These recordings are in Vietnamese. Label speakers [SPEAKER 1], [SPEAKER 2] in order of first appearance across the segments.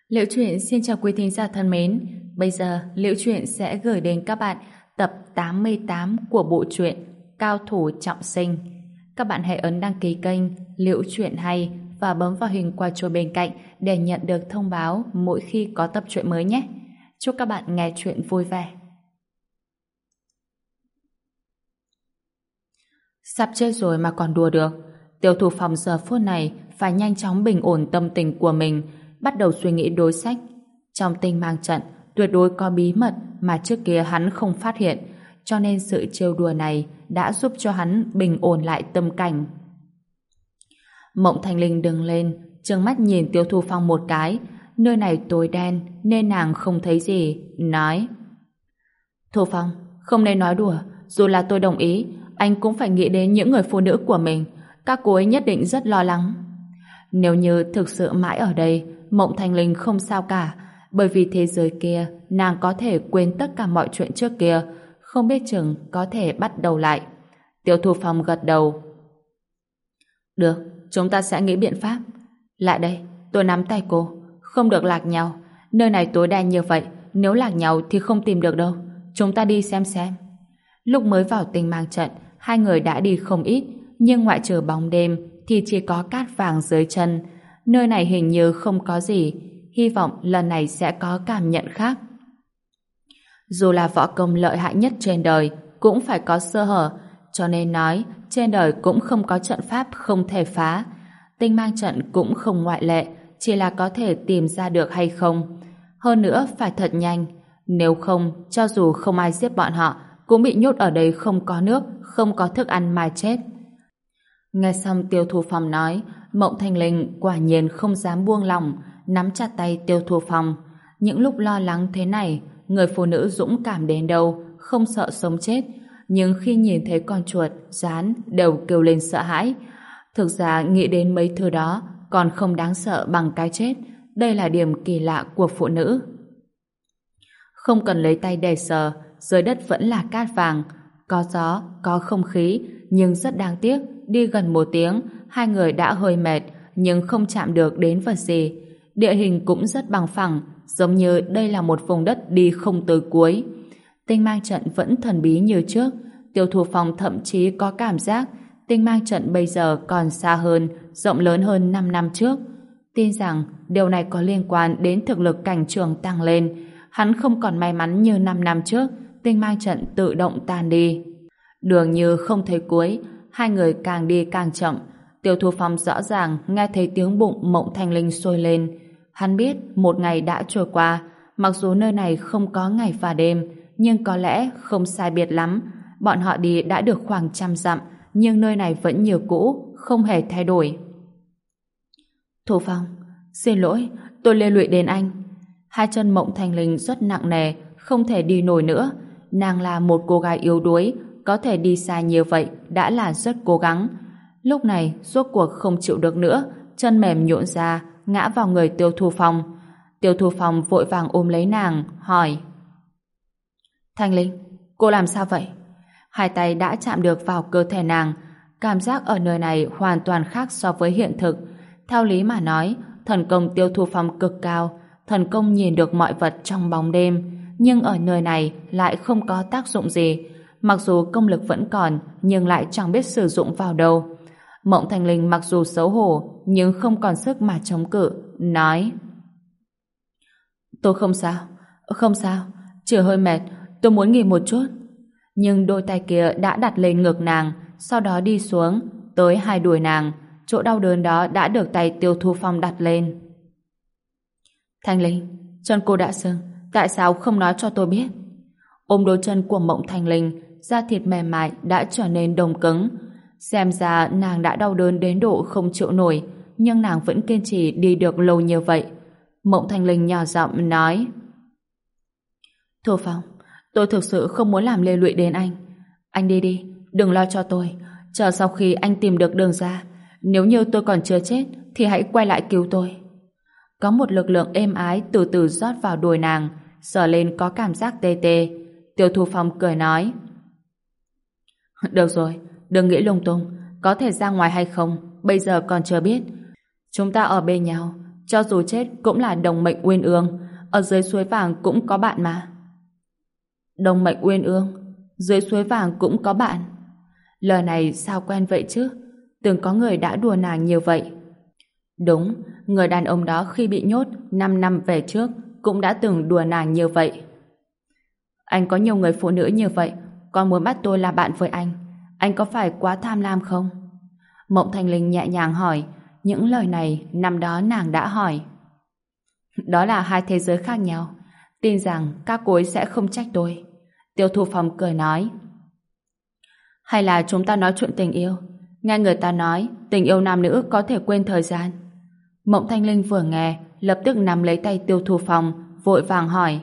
[SPEAKER 1] Liễu Chuyện xin chào quý thính giả thân mến. Bây giờ Liễu Chuyện sẽ gửi đến các bạn tập 88 của bộ truyện Cao thủ trọng sinh. Các bạn hãy ấn đăng ký kênh Liễu Chuyện hay và bấm vào hình quả chuông bên cạnh để nhận được thông báo mỗi khi có tập truyện mới nhé. Chúc các bạn nghe truyện vui vẻ. Sắp chết rồi mà còn đùa được. Tiêu Thủ Phong giờ phút này phải nhanh chóng bình ổn tâm tình của mình, bắt đầu suy nghĩ đối sách. Trong Tinh Mang Trận tuyệt đối có bí mật mà trước kia hắn không phát hiện, cho nên sự trêu đùa này đã giúp cho hắn bình ổn lại tâm cảnh. Mộng Thanh Linh đứng lên, trừng mắt nhìn Tiêu Thủ Phong một cái. Nơi này tối đen nên nàng không thấy gì, nói: Thủ Phong, không nên nói đùa. Dù là tôi đồng ý, anh cũng phải nghĩ đến những người phụ nữ của mình. Các cô ấy nhất định rất lo lắng. Nếu như thực sự mãi ở đây, Mộng Thanh Linh không sao cả, bởi vì thế giới kia nàng có thể quên tất cả mọi chuyện trước kia, không biết chừng có thể bắt đầu lại. Tiêu Thủ Phong gật đầu. Được, chúng ta sẽ nghĩ biện pháp. Lại đây, tôi nắm tay cô. Không được lạc nhau. Nơi này tối đen như vậy, nếu lạc nhau thì không tìm được đâu. Chúng ta đi xem xem. Lúc mới vào Tinh Mang Trận, hai người đã đi không ít, nhưng ngoại trừ bóng đêm thì chỉ có cát vàng dưới chân. Nơi này hình như không có gì. Hy vọng lần này sẽ có cảm nhận khác. Dù là võ công lợi hại nhất trên đời, cũng phải có sơ hở, cho nên nói trên đời cũng không có trận pháp không thể phá. Tinh Mang Trận cũng không ngoại lệ, chỉ là có thể tìm ra được hay không. Hơn nữa phải thật nhanh, nếu không, cho dù không ai giết bọn họ, cũng bị nhốt ở đây không có nước, không có thức ăn mà chết. Nghe xong Tiêu Thủ Phong nói, Mộng Thanh Linh quả nhiên không dám buông lỏng, nắm chặt tay Tiêu Thủ Phong. Những lúc lo lắng thế này, người phụ nữ dũng cảm đến đâu, không sợ sống chết, nhưng khi nhìn thấy con chuột, gián đều kêu lên sợ hãi. Thực ra nghĩ đến mấy thứ đó còn không đáng sợ bằng cái chết. Đây là điểm kỳ lạ của phụ nữ. Không cần lấy tay để sờ, dưới đất vẫn là cát vàng, có gió, có không khí, nhưng rất đáng tiếc, đi gần 1 tiếng, hai người đã hơi mệt, nhưng không chạm được đến vật gì. Địa hình cũng rất bằng phẳng, giống như đây là một vùng đất đi không tới cuối. Tinh Mang Trận vẫn thần bí như trước. Tiêu Thủ Phong thậm chí có cảm giác Tinh Mang Trận bây giờ còn xa hơn, rộng lớn hơn 5 năm trước. Tin rằng điều này có liên quan đến thực lực cảnh trường tăng lên. Hắn không còn may mắn như 5 năm trước, Tinh Mang Trận tự động tan đi. Đường như không thấy cuối, hai người càng đi càng chậm. Tiêu Thủ Phong rõ ràng nghe thấy tiếng bụng Mộng Thanh Linh sôi lên. Hắn biết một ngày đã trôi qua, mặc dù nơi này không có ngày và đêm, nhưng có lẽ không sai biệt lắm. Bọn họ đi đã được khoảng 100 dặm, nhưng nơi này vẫn như cũ, không hề thay đổi. Thủ Phong, xin lỗi, tôi liên lụy đến anh. Hai chân Mộng Thanh Linh rất nặng nề, không thể đi nổi nữa. Nàng là một cô gái yếu đuối, có thể đi xa như vậy đã là rất cố gắng. Lúc này rốt cuộc không chịu được nữa, chân mềm nhũn ra, ngã vào người Tiêu Thủ Phong. Tiêu Thủ Phong vội vàng ôm lấy nàng, hỏi: Thanh Linh, cô làm sao vậy? Hai tay đã chạm được vào cơ thể nàng. Cảm giác ở nơi này hoàn toàn khác so với hiện thực. Theo lý mà nói, thần công Tiêu Thủ Phong cực cao, thần công nhìn được mọi vật trong bóng đêm, nhưng ở nơi này lại không có tác dụng gì. Mặc dù công lực vẫn còn, nhưng lại chẳng biết sử dụng vào đâu. Mộng Thanh Linh mặc dù xấu hổ, nhưng không còn sức mà chống cự, nói: Tôi không sao, không sao, chỉ hơi mệt, tôi muốn nghỉ một chút. Nhưng đôi tay kia đã đặt lên ngực nàng, sau đó đi xuống, tới hai đùi nàng. Chỗ đau đớn đó đã được tay Tiêu Thủ Phong đặt lên. Thanh Linh, chân cô đã sưng, tại sao không nói cho tôi biết? Ôm đôi chân của Mộng Thanh Linh, da thịt mềm mại đã trở nên đông cứng. Xem ra nàng đã đau đớn đến độ không chịu nổi, nhưng nàng vẫn kiên trì đi được lâu như vậy. Mộng Thanh Linh nhỏ giọng nói: Thủ Phong, tôi thực sự không muốn làm liên lụy đến anh. Anh đi đi, đừng lo cho tôi. Chờ sau khi anh tìm được đường ra, nếu như tôi còn chưa chết thì hãy quay lại cứu tôi. Có một lực lượng êm ái từ từ rót vào đùi nàng, sờ lên có cảm giác tê tê. Tiêu Thủ Phong cười nói: Được rồi, đừng nghĩ lung tung, có thể ra ngoài hay không bây giờ còn chưa biết. Chúng ta ở bên nhau, Cho dù chết cũng là đồng mệnh uyên ương. Ở dưới suối vàng cũng có bạn mà. Đồng mệnh uyên ương, dưới suối vàng cũng có bạn. Lời này sao quen vậy chứ? Từng có người đã đùa nàng như vậy. Đúng, người đàn ông đó khi bị nhốt 5 năm về trước cũng đã từng đùa nàng như vậy. Anh có nhiều người phụ nữ như vậy, còn muốn bắt tôi là bạn với anh có phải quá tham lam không? Mộng Thanh Linh nhẹ nhàng hỏi. Những lời này năm đó nàng đã hỏi. Đó là hai thế giới khác nhau. Tin rằng các cô ấy sẽ không trách tôi. Tiêu Thu Phong cười nói. Hay là chúng ta nói chuyện tình yêu? Nghe người ta nói tình yêu nam nữ có thể quên thời gian. Mộng Thanh Linh vừa nghe lập tức nắm lấy tay Tiêu Thu Phong, vội vàng hỏi.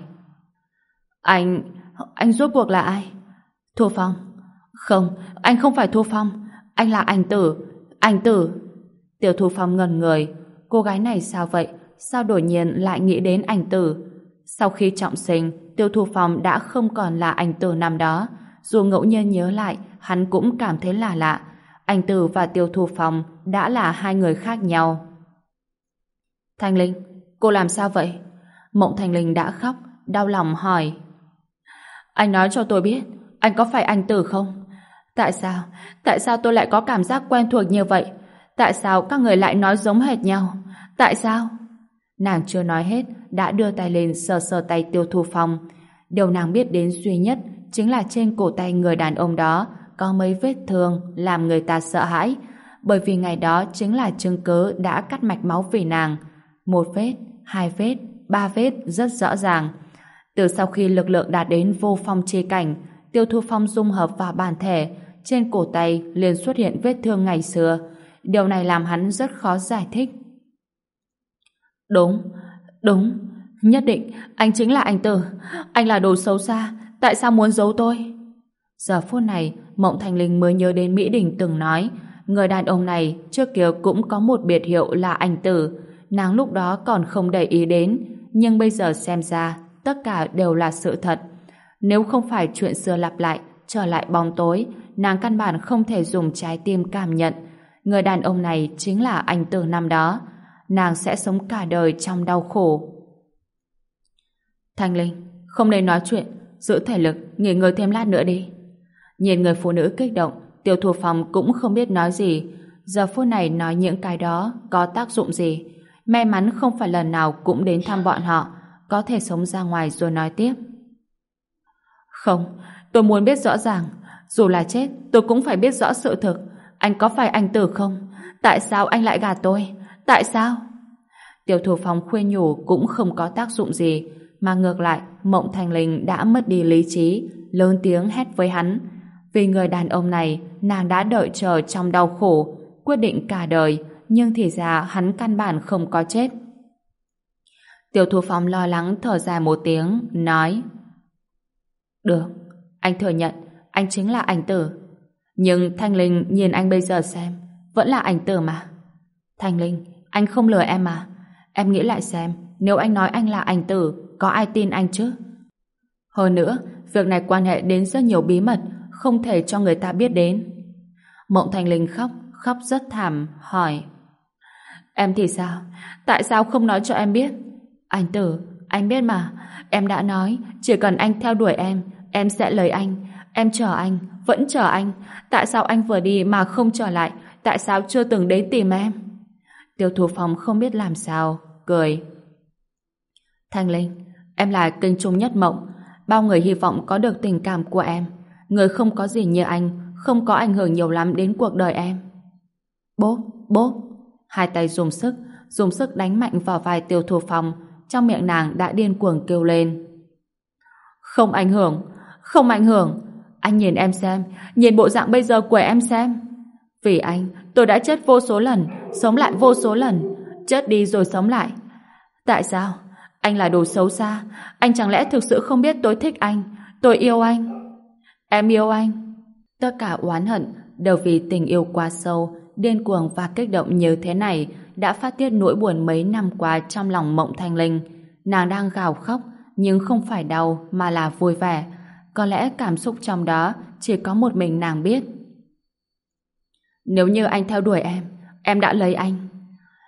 [SPEAKER 1] Anh rốt cuộc là ai? Thu Phong. Không, anh không phải Thu Phong. Anh là Ảnh Tử. Ảnh Tử. Tiêu Thu Phong ngẩn người. Cô gái này sao vậy? Sao đột nhiên lại nghĩ đến Ảnh Tử? Sau khi trọng sinh, Tiêu Thu Phong đã không còn là Ảnh Tử năm đó. Dù ngẫu nhiên nhớ lại, hắn cũng cảm thấy là lạ. Ảnh Tử và Tiêu Thu Phong đã là hai người khác nhau. Thanh Linh, cô làm sao vậy? Mộng Thanh Linh đã khóc, đau lòng hỏi. Anh nói cho tôi biết, anh có phải Ảnh Tử không? Tại sao tôi lại có cảm giác quen thuộc như vậy? Tại sao các người lại nói giống hệt nhau? Tại sao? Nàng chưa nói hết, đã đưa tay lên sờ sờ tay Tiêu Thu Phong. Điều nàng biết đến duy nhất chính là trên cổ tay người đàn ông đó có mấy vết thương làm người ta sợ hãi, bởi vì ngày đó chính là chứng cớ đã cắt mạch máu vì nàng. 1 vết, 2 vết, 3 vết rất rõ ràng. Từ sau khi lực lượng đạt đến vô phong chi cảnh, Tiêu Thu Phong dung hợp vào bản thể, trên cổ tay liền xuất hiện vết thương ngày xưa. Điều này làm hắn rất khó giải thích. Đúng, nhất định anh chính là Ảnh Tử. Anh là đồ xấu xa, tại sao muốn giấu tôi? Giờ phút này, Mộng Thanh Linh mới nhớ đến Mỹ Đình từng nói, người đàn ông này trước kia cũng có một biệt hiệu là Ảnh Tử. Nàng lúc đó còn không để ý đến, nhưng bây giờ xem ra tất cả đều là sự thật. Nếu không phải chuyện xưa lặp lại, trở lại bóng tối, nàng căn bản không thể dùng trái tim cảm nhận. Người đàn ông này chính là Ảnh Tử năm đó. Nàng sẽ sống cả đời trong đau khổ. Thanh Linh, không nên nói chuyện, giữ thể lực, nghỉ ngơi thêm lát nữa đi. Nhìn người phụ nữ kích động, Tiêu Thu Phong cũng không biết nói gì. Giờ phút này nói những cái đó có tác dụng gì? May mắn không phải lần nào cũng đến thăm bọn họ, có thể sống ra ngoài rồi nói tiếp. Không, tôi muốn biết rõ ràng. Dù là chết, tôi cũng phải biết rõ sự thực. Anh có phải Ảnh Tử không? Tại sao anh lại gạt tôi? Tại sao? Tiêu Thu Phong khuyên nhủ cũng không có tác dụng gì, mà ngược lại Mộng Thanh Linh đã mất đi lý trí, lớn tiếng hét với hắn. Vì người đàn ông này, nàng đã đợi chờ trong đau khổ, quyết định cả đời, nhưng thì ra hắn căn bản không có chết. Tiêu Thu Phong lo lắng thở dài một tiếng, nói: Được, anh thừa nhận, anh chính là Ảnh Tử. Nhưng Thanh Linh nhìn anh bây giờ xem, vẫn là Ảnh Tử mà. Thanh Linh, anh không lừa em mà. Em nghĩ lại xem, nếu anh nói anh là Ảnh Tử, có ai tin anh chứ? Hơn nữa, việc này quan hệ đến rất nhiều bí mật, không thể cho người ta biết đến. Mộng Thanh Linh khóc rất thảm, hỏi: Em thì sao? Tại sao không nói cho em biết? Ảnh Tử, anh biết mà, em đã nói, chỉ cần anh theo đuổi em sẽ lấy anh. Em chờ anh, vẫn chờ anh. Tại sao anh vừa đi mà không trở lại? Tại sao chưa từng đến tìm em? Tiêu Thu Phong không biết làm sao, cười. Thanh Linh, em là kênh trung nhất mộng. Bao người hy vọng có được tình cảm của em. Người không có gì như anh, không có ảnh hưởng nhiều lắm đến cuộc đời em. Bốp, bốp. Hai tay dùng sức đánh mạnh vào vai Tiêu Thu Phong. Trong miệng nàng đã điên cuồng kêu lên. Không ảnh hưởng, không ảnh hưởng. Anh nhìn em xem, nhìn bộ dạng bây giờ của em xem. Vì anh, tôi đã chết vô số lần, sống lại vô số lần, chết đi rồi sống lại. Tại sao? Anh là đồ xấu xa. Anh chẳng lẽ thực sự không biết tôi thích anh, tôi yêu anh? Em yêu anh. Tất cả oán hận đều vì tình yêu quá sâu, điên cuồng và kích động như thế này đã phát tiết nỗi buồn mấy năm qua trong lòng Mộng Thanh Linh. Nàng đang gào khóc, nhưng không phải đau mà là vui vẻ. Có lẽ cảm xúc trong đó chỉ có một mình nàng biết. Nếu như anh theo đuổi em đã lấy anh.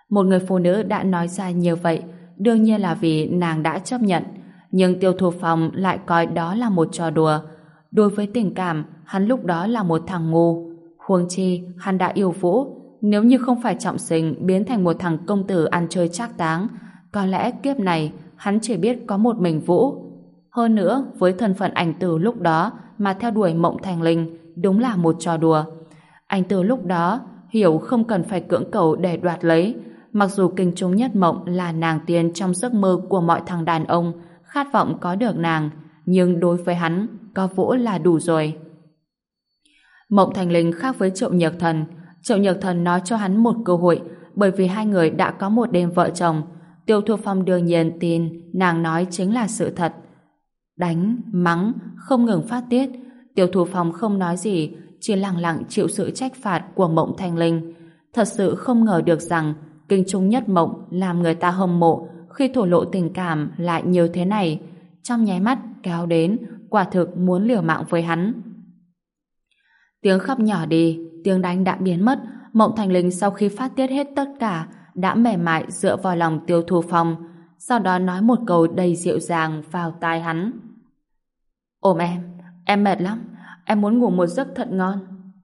[SPEAKER 1] Một người phụ nữ đã nói ra như vậy, đương nhiên là vì nàng đã chấp nhận. Nhưng Tiêu Thu Phong lại coi đó là một trò đùa. Đối với tình cảm, hắn lúc đó là một thằng ngu. Huống chi, hắn đã yêu Vũ. Nếu như không phải trọng sinh biến thành một thằng công tử ăn chơi trác táng, có lẽ kiếp này hắn chỉ biết có một mình Vũ. Hơn nữa, với thân phận ảnh tử lúc đó mà theo đuổi Mộng Thành Linh đúng là một trò đùa. Ảnh tử lúc đó hiểu không cần phải cưỡng cầu để đoạt lấy. Mặc dù Kinh Trung Nhất Mộng là nàng tiên trong giấc mơ của mọi thằng đàn ông, khát vọng có được nàng, nhưng đối với hắn, có Vũ là đủ rồi. Mộng Thành Linh khác với Triệu Nhược Thần. Triệu Nhược Thần nói cho hắn một cơ hội, bởi vì hai người đã có một đêm vợ chồng. Tiêu Thu Phong đương nhiên tin nàng nói chính là sự thật. Đánh, mắng, không ngừng phát tiết. Tiêu Thu Phong không nói gì, chỉ lặng lặng chịu sự trách phạt của Mộng Thành Linh. Thật sự không ngờ được rằng Kinh Trung Nhất Mộng làm người ta hâm mộ, khi thổ lộ tình cảm lại như thế này. Trong nháy mắt kéo đến, quả thực muốn liều mạng với hắn. Tiếng khóc nhỏ đi, tiếng đánh đã biến mất. Mộng Thành Linh sau khi phát tiết hết tất cả đã mềm mại dựa vào lòng Tiêu Thu Phong, sau đó nói một câu đầy dịu dàng vào tai hắn. Ôm em mệt lắm, em muốn ngủ một giấc thật ngon.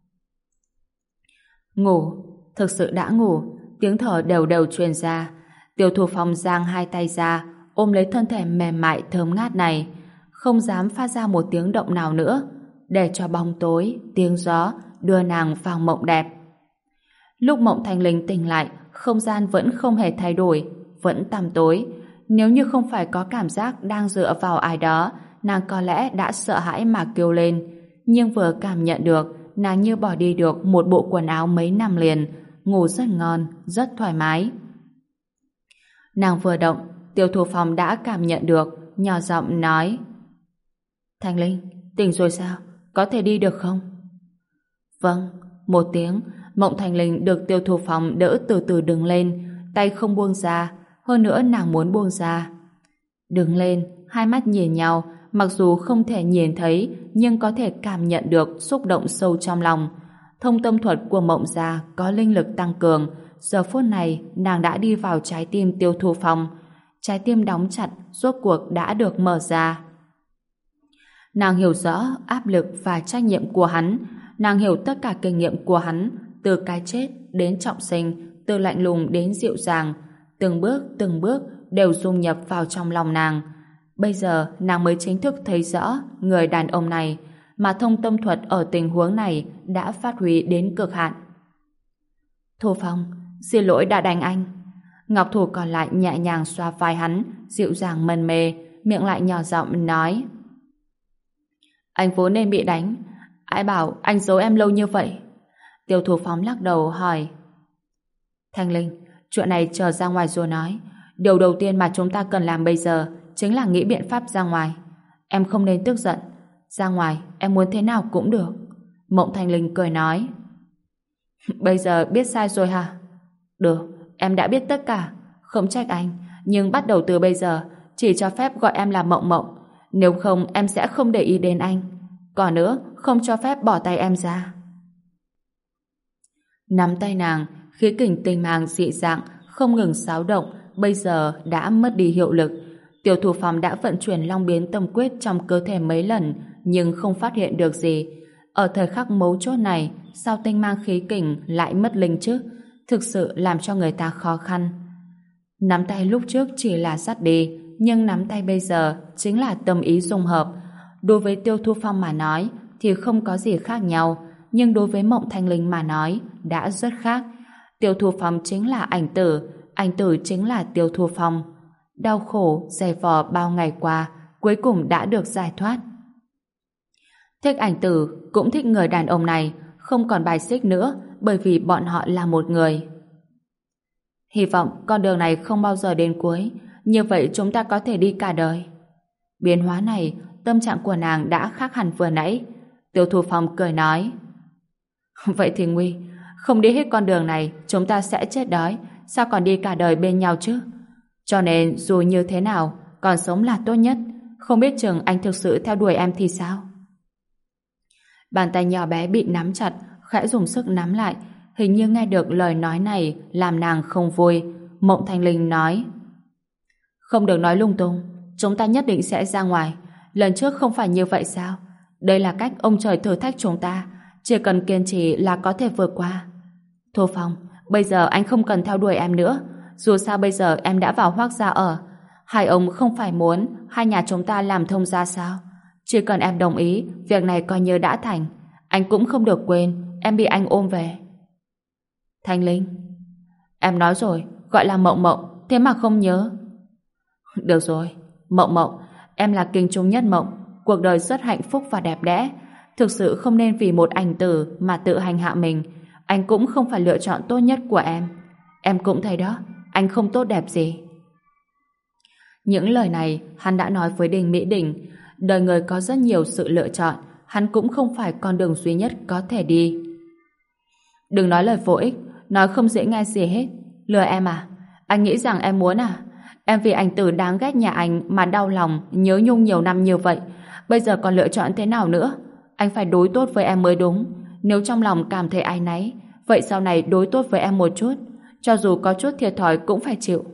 [SPEAKER 1] Ngủ, thực sự đã ngủ. Tiếng thở đều đều truyền ra. Tiêu Thu Phong giang hai tay ra, ôm lấy thân thể mềm mại thơm ngát này, không dám phát ra một tiếng động nào nữa, để cho bóng tối, tiếng gió đưa nàng vào mộng đẹp. Lúc Mộng Thành Linh tỉnh lại, không gian vẫn không hề thay đổi, vẫn tăm tối. Nếu như không phải có cảm giác đang dựa vào ai đó, nàng có lẽ đã sợ hãi mà kêu lên. Nhưng vừa cảm nhận được, nàng như bỏ đi được một bộ quần áo mấy năm liền, ngủ rất ngon, rất thoải mái. Nàng vừa động, Tiêu Thu Phong đã cảm nhận được, nhỏ giọng nói: Thành Linh, tỉnh rồi sao? Có thể đi được không? Vâng, một tiếng. Mộng Thành Linh được Tiêu Thu Phong đỡ từ từ đứng lên, tay không buông ra, hơn nữa nàng muốn buông ra. Đứng lên, hai mắt nhìn nhau, mặc dù không thể nhìn thấy, nhưng có thể cảm nhận được xúc động sâu trong lòng. Thông tâm thuật của Mộng gia có linh lực tăng cường, giờ phút này nàng đã đi vào trái tim Tiêu Thu Phong. Trái tim đóng chặt rốt cuộc đã được mở ra. Nàng hiểu rõ áp lực và trách nhiệm của hắn, nàng hiểu tất cả kinh nghiệm của hắn, từ cái chết đến trọng sinh, từ lạnh lùng đến dịu dàng, từng bước đều dung nhập vào trong lòng nàng. Bây giờ nàng mới chính thức thấy rõ người đàn ông này, mà thông tâm thuật ở tình huống này đã phát huy đến cực hạn. Thu Phong, xin lỗi đã đánh anh. Ngọc thủ còn lại nhẹ nhàng xoa vai hắn, dịu dàng mân mê, miệng lại nhỏ giọng nói: Anh vốn nên bị đánh, ai bảo anh giấu em lâu như vậy? Tiêu Thu Phong lắc đầu hỏi: Thanh Linh, chuyện này chờ ra ngoài rồi nói. Điều đầu tiên mà chúng ta cần làm bây giờ chính là nghĩ biện pháp ra ngoài. Em không nên tức giận. Ra ngoài em muốn thế nào cũng được. Mộng Thanh Linh cười nói: Bây giờ biết sai rồi hả? Được, em đã biết tất cả. Không trách anh, nhưng bắt đầu từ bây giờ chỉ cho phép gọi em là Mộng Mộng. Nếu không em sẽ không để ý đến anh. Còn nữa, không cho phép bỏ tay em ra. Nắm tay nàng, khí kình tinh mang dị dạng không ngừng xáo động, bây giờ đã mất đi hiệu lực. Tiêu Thu Phong đã vận chuyển Long Biến Tâm Quyết trong cơ thể mấy lần, nhưng không phát hiện được gì. Ở thời khắc mấu chốt này, sao tinh mang khí kình lại mất linh chứ? Thực sự làm cho người ta khó khăn. Nắm tay lúc trước chỉ là dắt đi, nhưng nắm tay bây giờ chính là tâm ý dung hợp. Đối với Tiêu Thu Phong mà nói thì không có gì khác nhau, nhưng đối với Mộng Thanh Linh mà nói đã rất khác. Tiêu Thu Phong chính là ảnh tử chính là Tiêu Thu Phong. Đau khổ, dày vò bao ngày qua, cuối cùng đã được giải thoát. Thích ảnh tử, cũng thích người đàn ông này, không còn bài xích nữa, bởi vì bọn họ là một người. Hy vọng con đường này không bao giờ đến cuối, như vậy chúng ta có thể đi cả đời. Biến hóa này, tâm trạng của nàng đã khác hẳn vừa nãy. Tiêu Thu Phong cười nói: Vậy thì nguy, không đi hết con đường này chúng ta sẽ chết đói, sao còn đi cả đời bên nhau chứ? Cho nên dù như thế nào, còn sống là tốt nhất. Không biết chừng anh thực sự theo đuổi em thì sao? Bàn tay nhỏ bé bị nắm chặt, khẽ dùng sức nắm lại. hình như nghe được lời nói này làm nàng không vui. Mộng Thanh Linh nói: Không được nói lung tung, chúng ta nhất định sẽ ra ngoài. Lần trước không phải như vậy sao? Đây là cách ông trời thử thách chúng ta, chỉ cần kiên trì là có thể vượt qua. Thu Phong, bây giờ anh không cần theo đuổi em nữa, dù sao bây giờ em đã vào Hoác gia ở. Hai ông không phải muốn hai nhà chúng ta làm thông gia sao? Chỉ cần em đồng ý, việc này coi như đã thành. Anh cũng không được quên em bị anh ôm về. Thanh Linh, em nói rồi, gọi là Mộng Mộng, thế mà không nhớ. Được rồi, Mộng Mộng, em là kinh trung nhất mộng, cuộc đời rất hạnh phúc và đẹp đẽ. Thực sự không nên vì một ảnh tử mà tự hành hạ mình. Anh cũng không phải lựa chọn tốt nhất của em. Em cũng thấy đó, anh không tốt đẹp gì. Những lời này hắn đã nói với Đinh Mỹ Đình. Đời người có rất nhiều sự lựa chọn, hắn cũng không phải con đường duy nhất có thể đi. Đừng nói lời vô ích, nói không dễ nghe gì hết. Lừa em à? Anh nghĩ rằng em muốn à? Em vì ảnh tử đáng ghét nhà anh mà đau lòng, nhớ nhung nhiều năm như vậy. Bây giờ còn lựa chọn thế nào nữa? Anh phải đối tốt với em mới đúng. Nếu trong lòng cảm thấy áy náy, vậy sau này đối tốt với em một chút. Cho dù có chút thiệt thòi cũng phải chịu.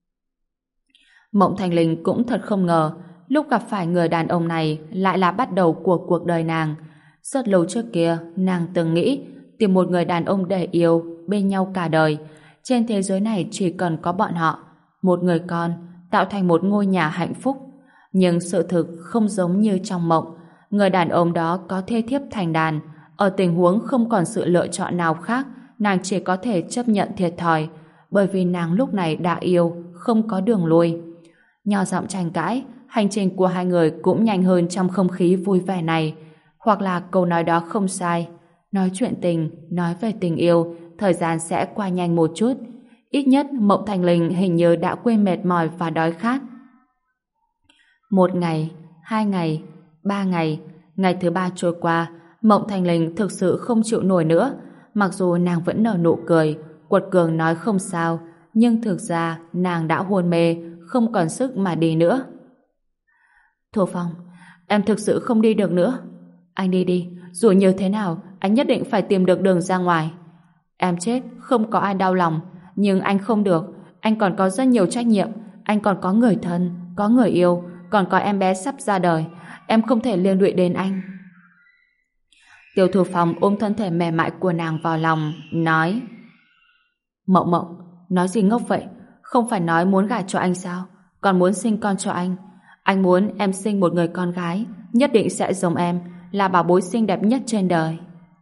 [SPEAKER 1] Mộng Thanh Linh cũng thật không ngờ lúc gặp phải người đàn ông này lại là bắt đầu của cuộc đời nàng. Rất lâu trước kia nàng từng nghĩ tìm một người đàn ông để yêu bên nhau cả đời. Trên thế giới này chỉ cần có bọn họ, một người con, tạo thành một ngôi nhà hạnh phúc. Nhưng sự thực không giống như trong mộng. Người đàn ông đó có thê thiếp thành đàn. Ở tình huống không còn sự lựa chọn nào khác, nàng chỉ có thể chấp nhận thiệt thòi, bởi vì nàng lúc này đã yêu, không có đường lui. Nhỏ giọng tranh cãi, hành trình của hai người cũng nhanh hơn trong không khí vui vẻ này. Hoặc là câu nói đó không sai, nói chuyện tình, nói về tình yêu, thời gian sẽ qua nhanh một chút. Ít nhất Mộng Thanh Linh hình như đã quên mệt mỏi và đói khát. Một ngày, 2 ngày, 3 ngày, ngày thứ 3 trôi qua, Mộng Thanh Linh thực sự không chịu nổi nữa. Mặc dù nàng vẫn nở nụ cười, quật cường nói không sao, nhưng thực ra nàng đã hôn mê, không còn sức mà đi nữa. Thu Phong, em thực sự không đi được nữa. Anh đi đi, dù như thế nào, anh nhất định phải tìm được đường ra ngoài. Em chết, không có ai đau lòng, nhưng anh không được, anh còn có rất nhiều trách nhiệm, anh còn có người thân, có người yêu, còn có em bé sắp ra đời, em không thể liên lụy đến anh. Tiêu Thu Phong ôm thân thể mềm mại của nàng vào lòng, nói: Mộng Mộng, nói gì ngốc vậy? Không phải nói muốn gả cho anh sao? Còn muốn sinh con cho anh. Anh muốn em sinh một người con gái, nhất định sẽ giống em, là bảo bối xinh đẹp nhất trên đời.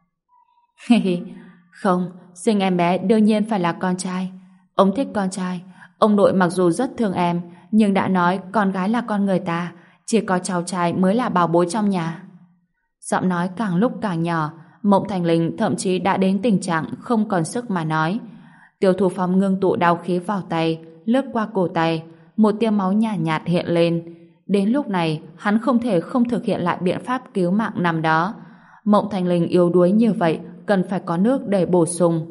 [SPEAKER 1] Không, sinh em bé đương nhiên phải là con trai. Ông thích con trai. Ông nội mặc dù rất thương em, nhưng đã nói con gái là con người ta, chỉ có cháu trai mới là bảo bối trong nhà. Giọng nói càng lúc càng nhỏ, Mộng Thanh Linh thậm chí đã đến tình trạng không còn sức mà nói. Tiêu Thu Phong ngưng tụ đao khí vào tay, lướt qua cổ tay, một tia máu nhàn nhạt hiện lên. Đến lúc này, hắn không thể không thực hiện lại biện pháp cứu mạng năm đó. Mộng Thanh Linh yếu đuối như vậy, cần phải có nước để bổ sung.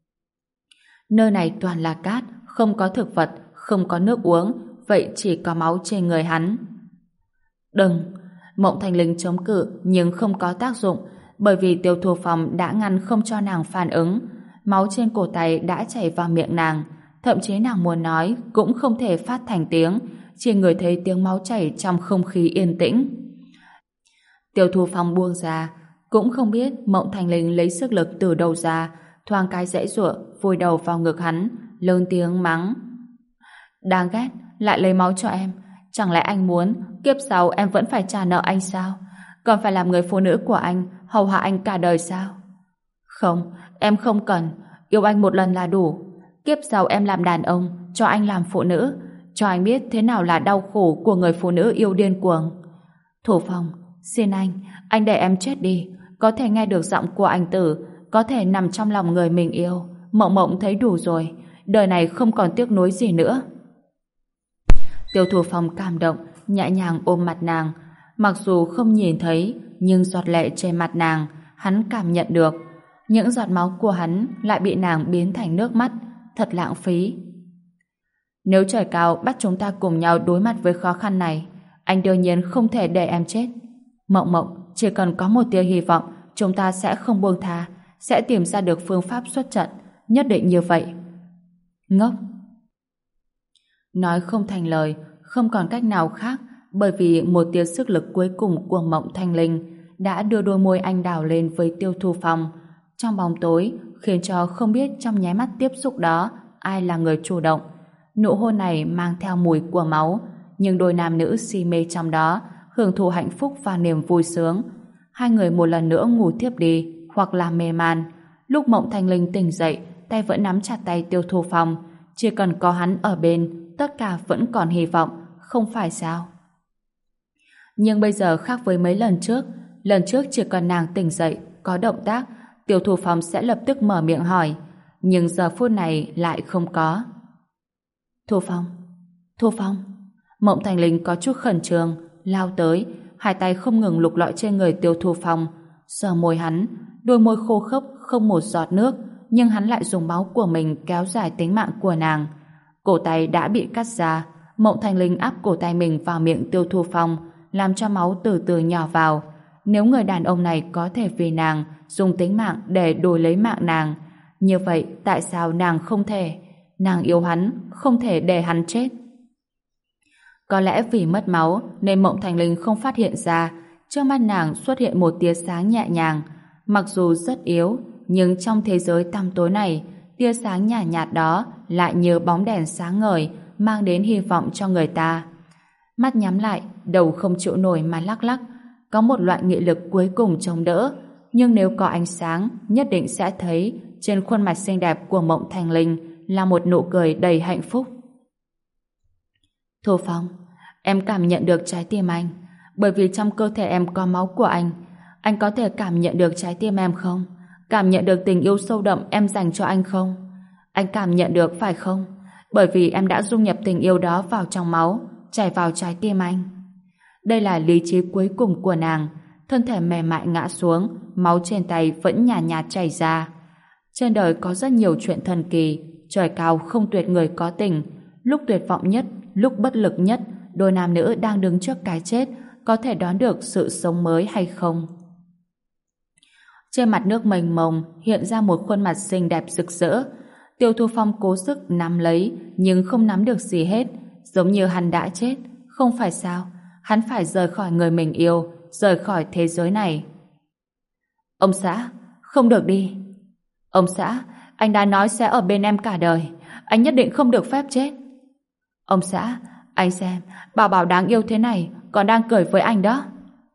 [SPEAKER 1] Nơi này toàn là cát, không có thực vật, không có nước uống, vậy chỉ có máu trên người hắn. Đừng! Mộng Thanh Linh chống cự nhưng không có tác dụng, bởi vì Tiêu Thu Phong đã ngăn không cho nàng phản ứng. Máu trên cổ tay đã chảy vào miệng nàng, thậm chí nàng muốn nói cũng không thể phát thành tiếng, chỉ ngửi thấy tiếng máu chảy trong không khí yên tĩnh. Tiêu Thu Phong buông ra, cũng không biết Mộng Thanh Linh lấy sức lực từ đâu ra, thoáng cái giãy giụa vùi đầu vào ngực hắn, lớn tiếng mắng: Đáng ghét, lại lấy máu cho em. Chẳng lẽ anh muốn kiếp sau em vẫn phải trả nợ anh sao? Còn phải làm người phụ nữ của anh, hầu hạ anh cả đời sao? Không, em không cần. Yêu anh một lần là đủ. Kiếp sau em làm đàn ông, cho anh làm phụ nữ, cho anh biết thế nào là đau khổ của người phụ nữ yêu điên cuồng. Thủ Phong, xin anh để em chết đi. Có thể nghe được giọng của anh Tử, có thể nằm trong lòng người mình yêu. Mộng Mộng thấy đủ rồi, đời này không còn tiếc nuối gì nữa. Tiêu Thu Phong cảm động, nhẹ nhàng ôm mặt nàng. Mặc dù không nhìn thấy, nhưng giọt lệ trên mặt nàng, hắn cảm nhận được. Những giọt máu của hắn lại bị nàng biến thành nước mắt, thật lãng phí. Nếu trời cao bắt chúng ta cùng nhau đối mặt với khó khăn này, anh đương nhiên không thể để em chết. Mộng Mộng, chỉ cần có một tia hy vọng, chúng ta sẽ không buông tha, sẽ tìm ra được phương pháp xuất trận, nhất định như vậy. Ngốc! Nói không thành lời, không còn cách nào khác, bởi vì một tia sức lực cuối cùng của Mộng Thanh Linh đã đưa đôi môi anh đào lên với Tiêu Thu Phong trong bóng tối, khiến cho không biết trong nháy mắt tiếp xúc đó ai là người chủ động. Nụ hôn này mang theo mùi của máu, nhưng đôi nam nữ si mê trong đó hưởng thụ hạnh phúc và niềm vui sướng. Hai người một lần nữa ngủ thiếp đi hoặc là mê man. Lúc Mộng Thanh Linh tỉnh dậy, tay vẫn nắm chặt tay Tiêu Thu Phong. Chỉ cần có hắn ở bên, tất cả vẫn còn hy vọng, không phải sao? Nhưng bây giờ khác với mấy lần trước chỉ cần nàng tỉnh dậy, có động tác, Tiêu Thu Phong sẽ lập tức mở miệng hỏi, nhưng giờ phút này lại không có. Thu Phong. Mộng Thành Linh có chút khẩn trương, lao tới, hai tay không ngừng lục lọi trên người Tiêu Thu Phong, sờ môi hắn, đôi môi khô khốc không một giọt nước, nhưng hắn lại dùng máu của mình kéo dài tính mạng của nàng. Cổ tay đã bị cắt ra, Mộng Thành Linh áp cổ tay mình vào miệng Tiêu Thu Phong, làm cho máu từ từ nhỏ vào. Nếu người đàn ông này có thể vì nàng dùng tính mạng để đổi lấy mạng nàng, như vậy tại sao nàng không thể? Nàng yêu hắn, không thể để hắn chết. Có lẽ vì mất máu nên Mộng Thành Linh không phát hiện ra trước mắt nàng xuất hiện một tia sáng nhẹ nhàng. Mặc dù rất yếu, nhưng trong thế giới tăm tối này, tia sáng nhạt nhạt đó lại như bóng đèn sáng ngời, mang đến hy vọng cho người ta. Mắt nhắm lại, đầu không chịu nổi mà lắc lắc, có một loại nghị lực cuối cùng chống đỡ. Nhưng nếu có ánh sáng, nhất định sẽ thấy trên khuôn mặt xinh đẹp của Mộng Thành Linh là một nụ cười đầy hạnh phúc. Thu Phong, em cảm nhận được trái tim anh, bởi vì trong cơ thể em có máu của anh. Anh có thể cảm nhận được trái tim em không? Cảm nhận được tình yêu sâu đậm em dành cho anh không? Anh cảm nhận được phải không? Bởi vì em đã dung nhập tình yêu đó vào trong máu, chảy vào trái tim anh. Đây là lý trí cuối cùng của nàng. Thân thể mềm mại ngã xuống, máu trên tay vẫn nhạt nhạt chảy ra. Trên đời có rất nhiều chuyện thần kỳ, trời cao không tuyệt người có tình. Lúc tuyệt vọng nhất, lúc bất lực nhất, đôi nam nữ đang đứng trước cái chết, có thể đoán được sự sống mới hay không? Trên mặt nước mênh mông hiện ra một khuôn mặt xinh đẹp rực rỡ. Tiêu Thu Phong cố sức nắm lấy, nhưng không nắm được gì hết, giống như hắn đã chết. Không phải sao? Hắn phải rời khỏi người mình yêu, rời khỏi thế giới này. Ông xã, không được đi. Ông xã, anh đã nói sẽ ở bên em cả đời, anh nhất định không được phép chết. Ông xã, anh xem, Bảo Bảo đáng yêu thế này, còn đang cười với anh đó.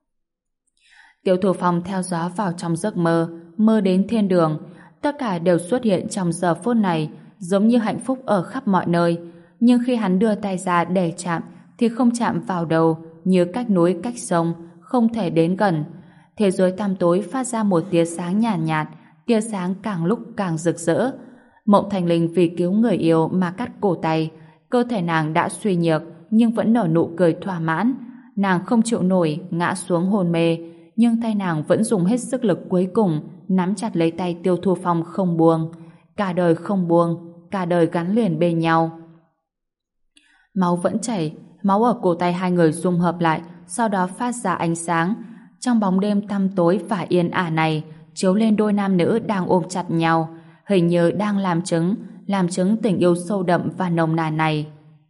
[SPEAKER 1] Tiêu Thu Phong theo gió vào trong giấc mơ, mơ đến thiên đường. Tất cả đều xuất hiện trong giờ phút này, giống như hạnh phúc ở khắp mọi nơi. Nhưng khi hắn đưa tay ra để chạm, thì không chạm vào đầu, như cách núi cách sông, không thể đến gần. Thế giới tăm tối phát ra một tia sáng nhàn nhạt, tia sáng càng lúc càng rực rỡ. Mộng Thành Linh vì cứu người yêu mà cắt cổ tay, cơ thể nàng đã suy nhược nhưng vẫn nở nụ cười thỏa mãn. Nàng không chịu nổi, ngã xuống hôn mê, nhưng tay nàng vẫn dùng hết sức lực cuối cùng nắm chặt lấy tay Tiêu Thu Phong không buông. Cả đời không buông, cả đời gắn liền bên nhau. Máu vẫn chảy, máu ở cổ tay hai người dung hợp lại, sau đó phát ra ánh sáng. Trong bóng đêm tăm tối và yên ả này, chiếu lên đôi nam nữ đang ôm chặt nhau, hình như đang làm chứng tình yêu sâu đậm và nồng nàn này.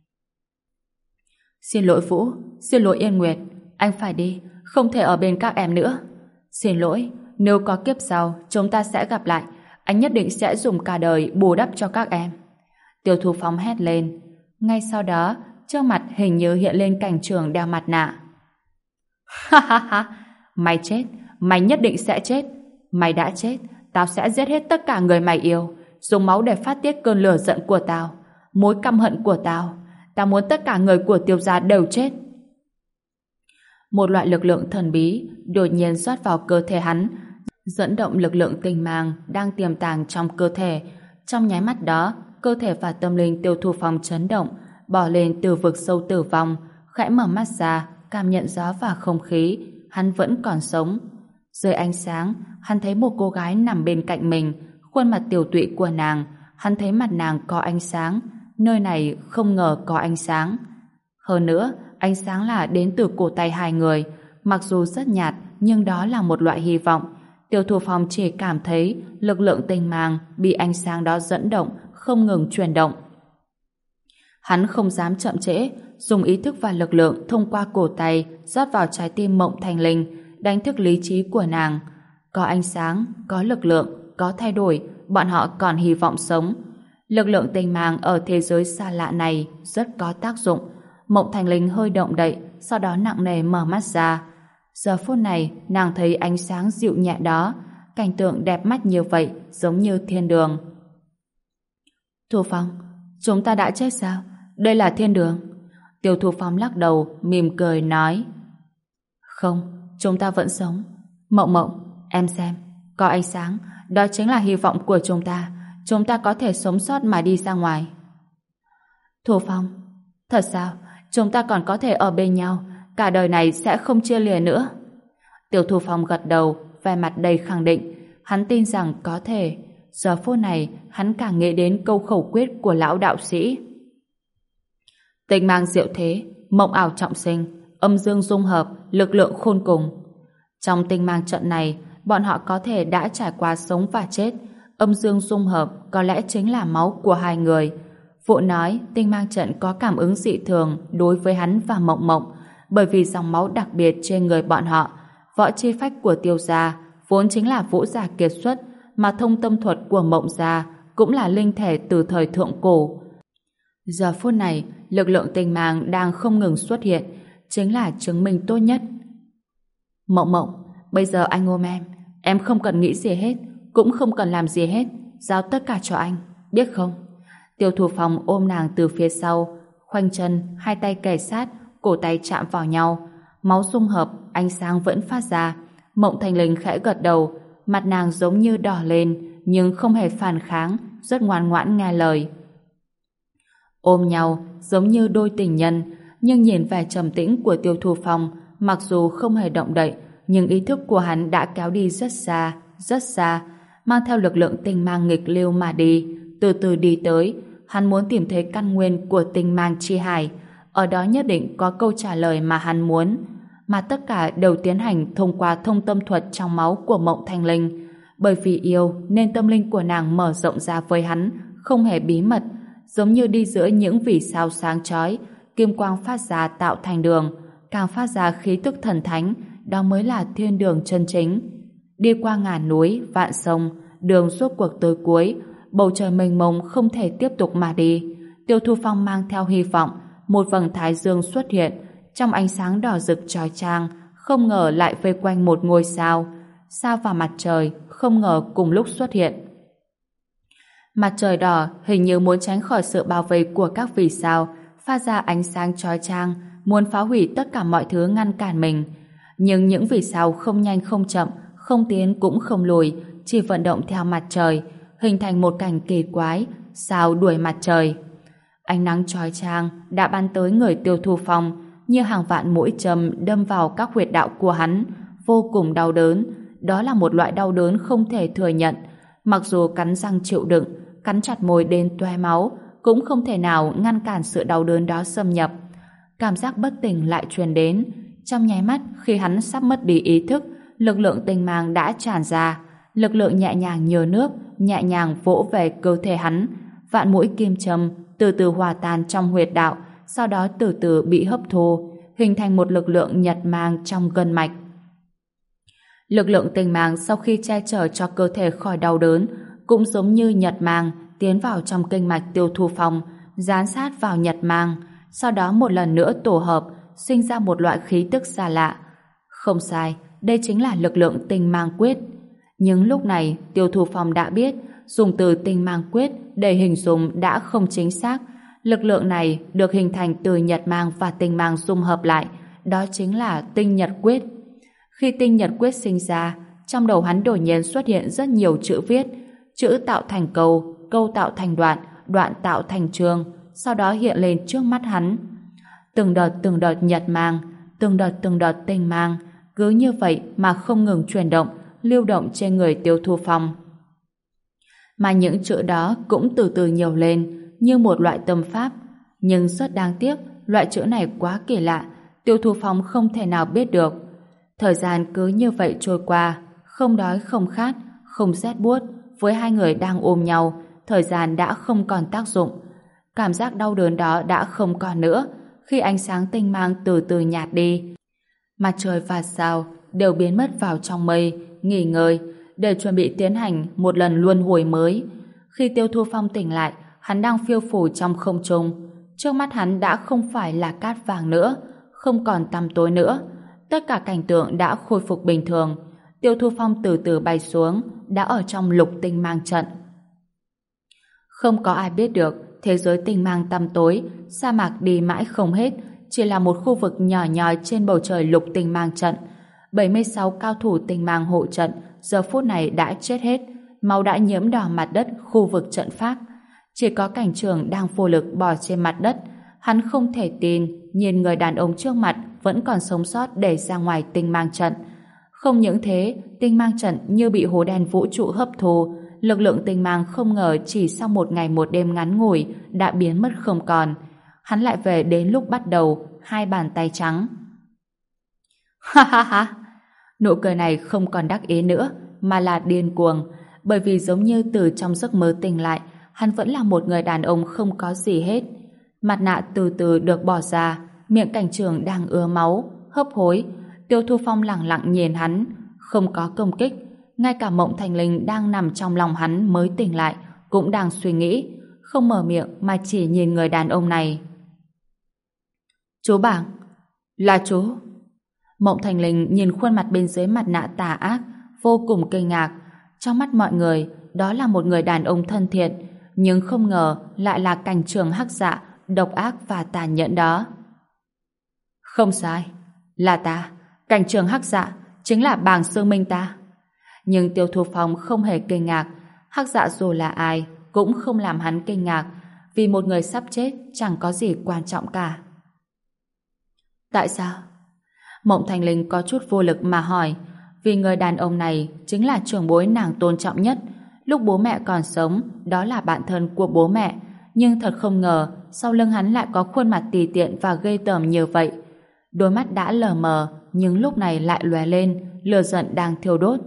[SPEAKER 1] Xin lỗi Vũ, xin lỗi Yên Nguyệt, anh phải đi, không thể ở bên các em nữa. Xin lỗi, nếu có kiếp sau, chúng ta sẽ gặp lại, anh nhất định sẽ dùng cả đời bù đắp cho các em. Tiêu Thu Phong hét lên. Ngay sau đó, trước mặt hình như hiện lên cảnh trường đeo mặt nạ. Ha ha ha, mày chết, mày nhất định sẽ chết. Mày đã chết, tao sẽ giết hết tất cả người mày yêu, dùng máu để phát tiết cơn lửa giận của tao, mối căm hận của tao. Tao muốn tất cả người của Tiêu gia đều chết. Một loại lực lượng thần bí đột nhiên rót vào cơ thể hắn, dẫn động lực lượng tinh mang đang tiềm tàng trong cơ thể. Trong nháy mắt đó, cơ thể và tâm linh Tiêu Thu Phong chấn động, bò lên từ vực sâu tử vong, khẽ mở mắt ra, cảm nhận gió và không khí. Hắn vẫn còn sống. Dưới ánh sáng, hắn thấy một cô gái nằm bên cạnh mình, khuôn mặt tiều tụy của nàng. Hắn thấy mặt nàng có ánh sáng, nơi này không ngờ có ánh sáng. Hơn nữa, ánh sáng là đến từ cổ tay hai người, mặc dù rất nhạt, nhưng đó là một loại hy vọng. Tiêu Thu Phong chỉ cảm thấy lực lượng tinh mang bị ánh sáng đó dẫn động, không ngừng chuyển động. Hắn không dám chậm trễ, dùng ý thức và lực lượng thông qua cổ tay rót vào trái tim Mộng Thanh Linh, đánh thức lý trí của nàng. Có ánh sáng, có lực lượng, có thay đổi, bọn họ còn hy vọng sống. Lực lượng tinh mang ở thế giới xa lạ này rất có tác dụng. Mộng Thanh Linh hơi động đậy, sau đó nặng nề mở mắt ra. Giờ phút này, nàng thấy ánh sáng dịu nhẹ đó, cảnh tượng đẹp mắt như vậy, giống như thiên đường. Thu Phong, chúng ta đã chết sao? Đây là thiên đường. Tiêu Thu Phong lắc đầu, mỉm cười nói. Không, chúng ta vẫn sống. Mộng Mộng, em xem, có ánh sáng, đó chính là hy vọng của chúng ta. Chúng ta có thể sống sót mà đi ra ngoài. Thu Phong, thật sao? Chúng ta còn có thể ở bên nhau, cả đời này sẽ không chia lìa nữa. Tiêu Thu Phong gật đầu, vẻ mặt đầy khẳng định. Hắn tin rằng có thể. Giờ phút này, hắn càng nghĩ đến câu khẩu quyết của lão đạo sĩ. Tinh mang diệu thế, mộng ảo trọng sinh, âm dương dung hợp, lực lượng khôn cùng. Trong tinh mang trận này, bọn họ có thể đã trải qua sống và chết. Âm dương dung hợp có lẽ chính là máu của hai người. Phụ nói tinh mang trận có cảm ứng dị thường đối với hắn và Mộng Mộng, bởi vì dòng máu đặc biệt trên người bọn họ. Võ chi phách của Tiêu gia vốn chính là vũ giả kiệt xuất, mà thông tâm thuật của Mộng gia cũng là linh thể từ thời thượng cổ. Giờ phút này, lực lượng tinh mang đang không ngừng xuất hiện, chính là chứng minh tốt nhất. Mộng Mộng, bây giờ anh ôm em không cần nghĩ gì hết, cũng không cần làm gì hết, giao tất cả cho anh, biết không? Tiêu Thu Phong ôm nàng từ phía sau, khoanh chân, hai tay kề sát, cổ tay chạm vào nhau, máu dung hợp, ánh sáng vẫn phát ra. Mộng Thanh Linh khẽ gật đầu, mặt nàng giống như đỏ lên, nhưng không hề phản kháng, rất ngoan ngoãn nghe lời. Ôm nhau, giống như đôi tình nhân, nhưng nhìn vẻ trầm tĩnh của Tiêu Thu Phong, mặc dù không hề động đậy, nhưng ý thức của hắn đã kéo đi rất xa, mang theo lực lượng tinh mang nghịch lưu mà đi, từ từ đi tới. Hắn muốn tìm thấy căn nguyên của tinh mang chi hải, ở đó nhất định có câu trả lời mà hắn muốn, mà tất cả đều tiến hành thông qua thông tâm thuật trong máu của Mộng Thanh Linh. Bởi vì yêu nên tâm linh của nàng mở rộng ra với hắn, không hề bí mật, giống như đi giữa những vì sao sáng chói, kim quang phát ra tạo thành đường, càng phát ra khí tức thần thánh, đó mới là thiên đường chân chính. Đi qua ngàn núi, vạn sông, đường suốt cuộc tới cuối, bầu trời mênh mông không thể tiếp tục mà đi. Tiêu Thu Phong mang theo hy vọng, một vầng thái dương xuất hiện, trong ánh sáng đỏ rực chói chang, không ngờ lại vây quanh một ngôi sao. Sao và mặt trời không ngờ cùng lúc xuất hiện. Mặt trời đỏ hình như muốn tránh khỏi sự bao vây của các vì sao, phát ra ánh sáng chói chang, muốn phá hủy tất cả mọi thứ ngăn cản mình. Nhưng những vì sao không nhanh không chậm, không tiến cũng không lùi, chỉ vận động theo mặt trời, hình thành một cảnh kỳ quái, sao đuổi mặt trời. Ánh nắng chói chang đã bắn tới người Tiêu Thu Phong, như hàng vạn mũi châm đâm vào các huyệt đạo của hắn, vô cùng đau đớn. Đó là một loại đau đớn không thể thừa nhận. Mặc dù cắn răng chịu đựng, cắn chặt môi đến toe máu, cũng không thể nào ngăn cản sự đau đớn đó xâm nhập. Cảm giác bất tỉnh lại truyền đến. Trong nháy mắt, khi hắn sắp mất đi ý thức, lực lượng tinh mang đã tràn ra. Lực lượng nhẹ nhàng như nước, nhẹ nhàng vỗ về cơ thể hắn. Vạn mũi kim châm từ từ hòa tan trong huyệt đạo, sau đó từ từ bị hấp thu, hình thành một lực lượng nhật mang trong gân mạch. Lực lượng tinh mang sau khi che chở cho cơ thể khỏi đau đớn, cũng giống như nhật mang tiến vào trong kinh mạch Tiêu Thu Phong, dán sát vào nhật mang, sau đó một lần nữa tổ hợp, sinh ra một loại khí tức xa lạ. Không sai, đây chính là lực lượng tinh mang quyết. Nhưng lúc này, Tiêu Thu Phong đã biết, dùng từ tinh mang quyết để hình dung đã không chính xác. Lực lượng này được hình thành từ nhật mang và tinh mang dung hợp lại, đó chính là tinh nhật quyết. Khi tinh nhật quyết sinh ra, trong đầu hắn đột nhiên xuất hiện rất nhiều chữ viết, chữ tạo thành câu, câu tạo thành đoạn, đoạn tạo thành chương, sau đó hiện lên trước mắt hắn. Từng đợt nhật mang, từng đợt tinh mang, cứ như vậy mà không ngừng chuyển động, lưu động trên người Tiêu Thu Phong. Mà những chữ đó cũng từ từ nhiều lên, như một loại tâm pháp. Nhưng rất đáng tiếc, loại chữ này quá kỳ lạ, Tiêu Thu Phong không thể nào biết được. Thời gian cứ như vậy trôi qua, Không đói không khát, không rét buốt, với hai người đang ôm nhau, thời gian đã không còn tác dụng. Cảm giác đau đớn đó đã không còn nữa khi ánh sáng tinh mang từ từ nhạt đi. Mặt trời và sao đều biến mất vào trong mây, nghỉ ngơi, để chuẩn bị tiến hành một lần luân hồi mới. Khi Tiêu Thu Phong tỉnh lại, hắn đang phiêu phù trong không trung. Trước mắt hắn đã không phải là cát vàng nữa, không còn tăm tối nữa. Tất cả cảnh tượng đã khôi phục bình thường. Tiêu Thu Phong từ từ bay xuống, đã ở trong lục tinh mang trận. Không có ai biết được thế giới tinh mang tăm tối, sa mạc đi mãi không hết, chỉ là một khu vực nhỏ nhoi trên bầu trời lục tinh mang trận. 76 cao thủ tinh mang hộ trận giờ phút này đã chết hết, máu đã nhiễm đỏ mặt đất khu vực trận pháp. Chỉ có cảnh trường đang vô lực bò trên mặt đất. Hắn không thể tin nhìn người đàn ông trước mặt vẫn còn sống sót để ra ngoài tinh mang trận. Không những thế, tinh mang trận như bị hố đen vũ trụ hấp thu, lực lượng tinh mang không ngờ chỉ sau một ngày một đêm ngắn ngủi đã biến mất không còn. Hắn lại về đến lúc bắt đầu, hai bàn tay trắng. Ha ha ha! Nụ cười này không còn đắc ý nữa, mà là điên cuồng, bởi vì giống như từ trong giấc mơ tỉnh lại, hắn vẫn là một người đàn ông không có gì hết. Mặt nạ từ từ được bỏ ra, miệng cảnh trường đang ứa máu, hấp hối. Tiêu Thu Phong lẳng lặng nhìn hắn, không có công kích. Ngay cả Mộng Thành Linh đang nằm trong lòng hắn mới tỉnh lại, cũng đang suy nghĩ, không mở miệng mà chỉ nhìn người đàn ông này. Chú Bảng, là chú. Mộng Thành Linh nhìn khuôn mặt bên dưới mặt nạ tà ác, vô cùng kinh ngạc. Trong mắt mọi người, đó là một người đàn ông thân thiện, nhưng không ngờ lại là cảnh trường hắc dạ, độc ác và tàn nhẫn đó. Không sai, là ta, cảnh trường hắc dạ, chính là Bàng Sương Minh ta. Nhưng Tiêu Thu Phong không hề kinh ngạc, hắc dạ dù là ai cũng không làm hắn kinh ngạc, vì một người sắp chết chẳng có gì quan trọng cả. Tại sao? Mộng Thành Linh có chút vô lực mà hỏi, vì người đàn ông này chính là trưởng bối nàng tôn trọng nhất. Lúc bố mẹ còn sống, đó là bạn thân của bố mẹ, nhưng thật không ngờ sau lưng hắn lại có khuôn mặt tùy tiện và ghê tởm như vậy. Đôi mắt đã lờ mờ, nhưng lúc này lại lóe lên, lửa giận đang thiêu đốt.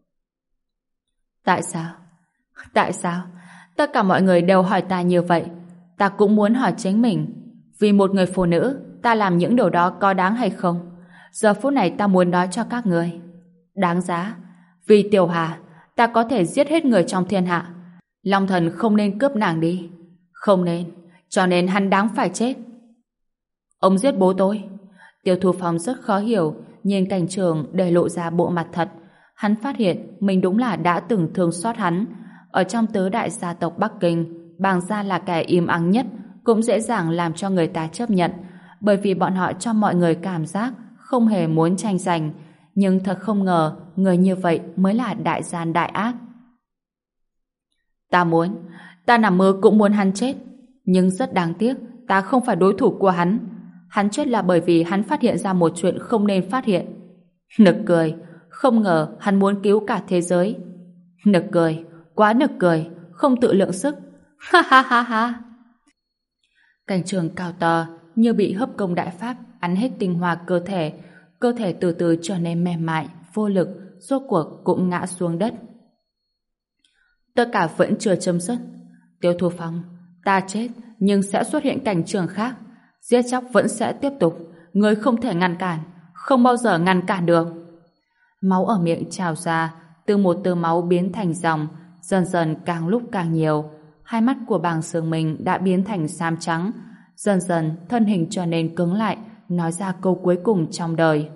[SPEAKER 1] Tại sao? Tại sao? Tất cả mọi người đều hỏi ta như vậy. Ta cũng muốn hỏi chính mình. Vì một người phụ nữ, ta làm những điều đó có đáng hay không? Giờ phút này ta muốn nói cho các người. Đáng giá. Vì Tiểu Hà, ta có thể giết hết người trong thiên hạ. Long Thần không nên cướp nàng đi. Không nên. Cho nên hắn đáng phải chết. Ông giết bố tôi. Tiêu Thu Phong rất khó hiểu, nhìn cảnh trường để lộ ra bộ mặt thật. Hắn phát hiện mình đúng là đã từng thương xót hắn. Ở trong tứ đại gia tộc Bắc Kinh, Bàng gia là kẻ im ắng nhất, cũng dễ dàng làm cho người ta chấp nhận, bởi vì bọn họ cho mọi người cảm giác không hề muốn tranh giành. Nhưng thật không ngờ, người như vậy mới là đại gian đại ác. Ta nằm mơ cũng muốn hắn chết. Nhưng rất đáng tiếc, ta không phải đối thủ của hắn. Hắn chết là bởi vì hắn phát hiện ra một chuyện không nên phát hiện. Nực cười, không ngờ hắn muốn cứu cả thế giới. Nực cười, quá nực cười, không tự lượng sức. Ha ha ha ha. Cảnh trường cao to như bị hấp công đại pháp ăn hết tinh hoa cơ thể từ từ trở nên mềm mại, vô lực, rốt cuộc cũng ngã xuống đất. Tất cả vẫn chưa chấm dứt. Tiêu Thu Phong, ta chết nhưng sẽ xuất hiện cảnh trường khác. Giết chóc vẫn sẽ tiếp tục. Ngươi không thể ngăn cản, không bao giờ ngăn cản được. Máu ở miệng trào ra, từ một tơ máu biến thành dòng, dần dần càng lúc càng nhiều. Hai mắt của Bàng Sương Minh đã biến thành xám trắng, dần dần thân hình trở nên cứng lại, nói ra câu cuối cùng trong đời.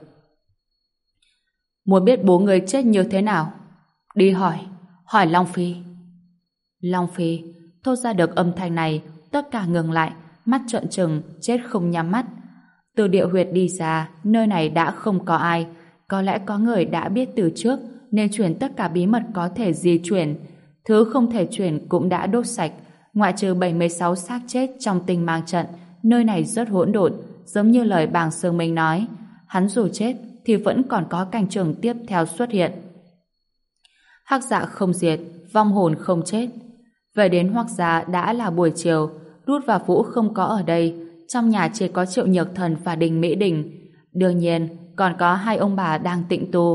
[SPEAKER 1] Muốn biết bố người chết như thế nào? Đi hỏi Long Phi. Long Phi thốt ra được âm thanh này, tất cả ngừng lại, mắt trợn trừng, chết không nhắm mắt. Từ địa huyệt đi ra, nơi này đã không có ai. Có lẽ có người đã biết từ trước nên chuyển tất cả bí mật có thể di chuyển. Thứ không thể chuyển cũng đã đốt sạch. Ngoại trừ 76 xác chết trong tinh mang trận, nơi này rất hỗn độn, giống như lời Bàng Sương Minh nói. Hắn dù chết thì vẫn còn có cảnh trường tiếp theo xuất hiện. Hắc dạ không diệt, vong hồn không chết. Về đến Hoắc gia đã là buổi chiều. Rút và Vũ không có ở đây, trong nhà chỉ có Triệu Nhược Thần và Đình Mỹ Đình. Đương nhiên còn có hai ông bà đang tịnh tu.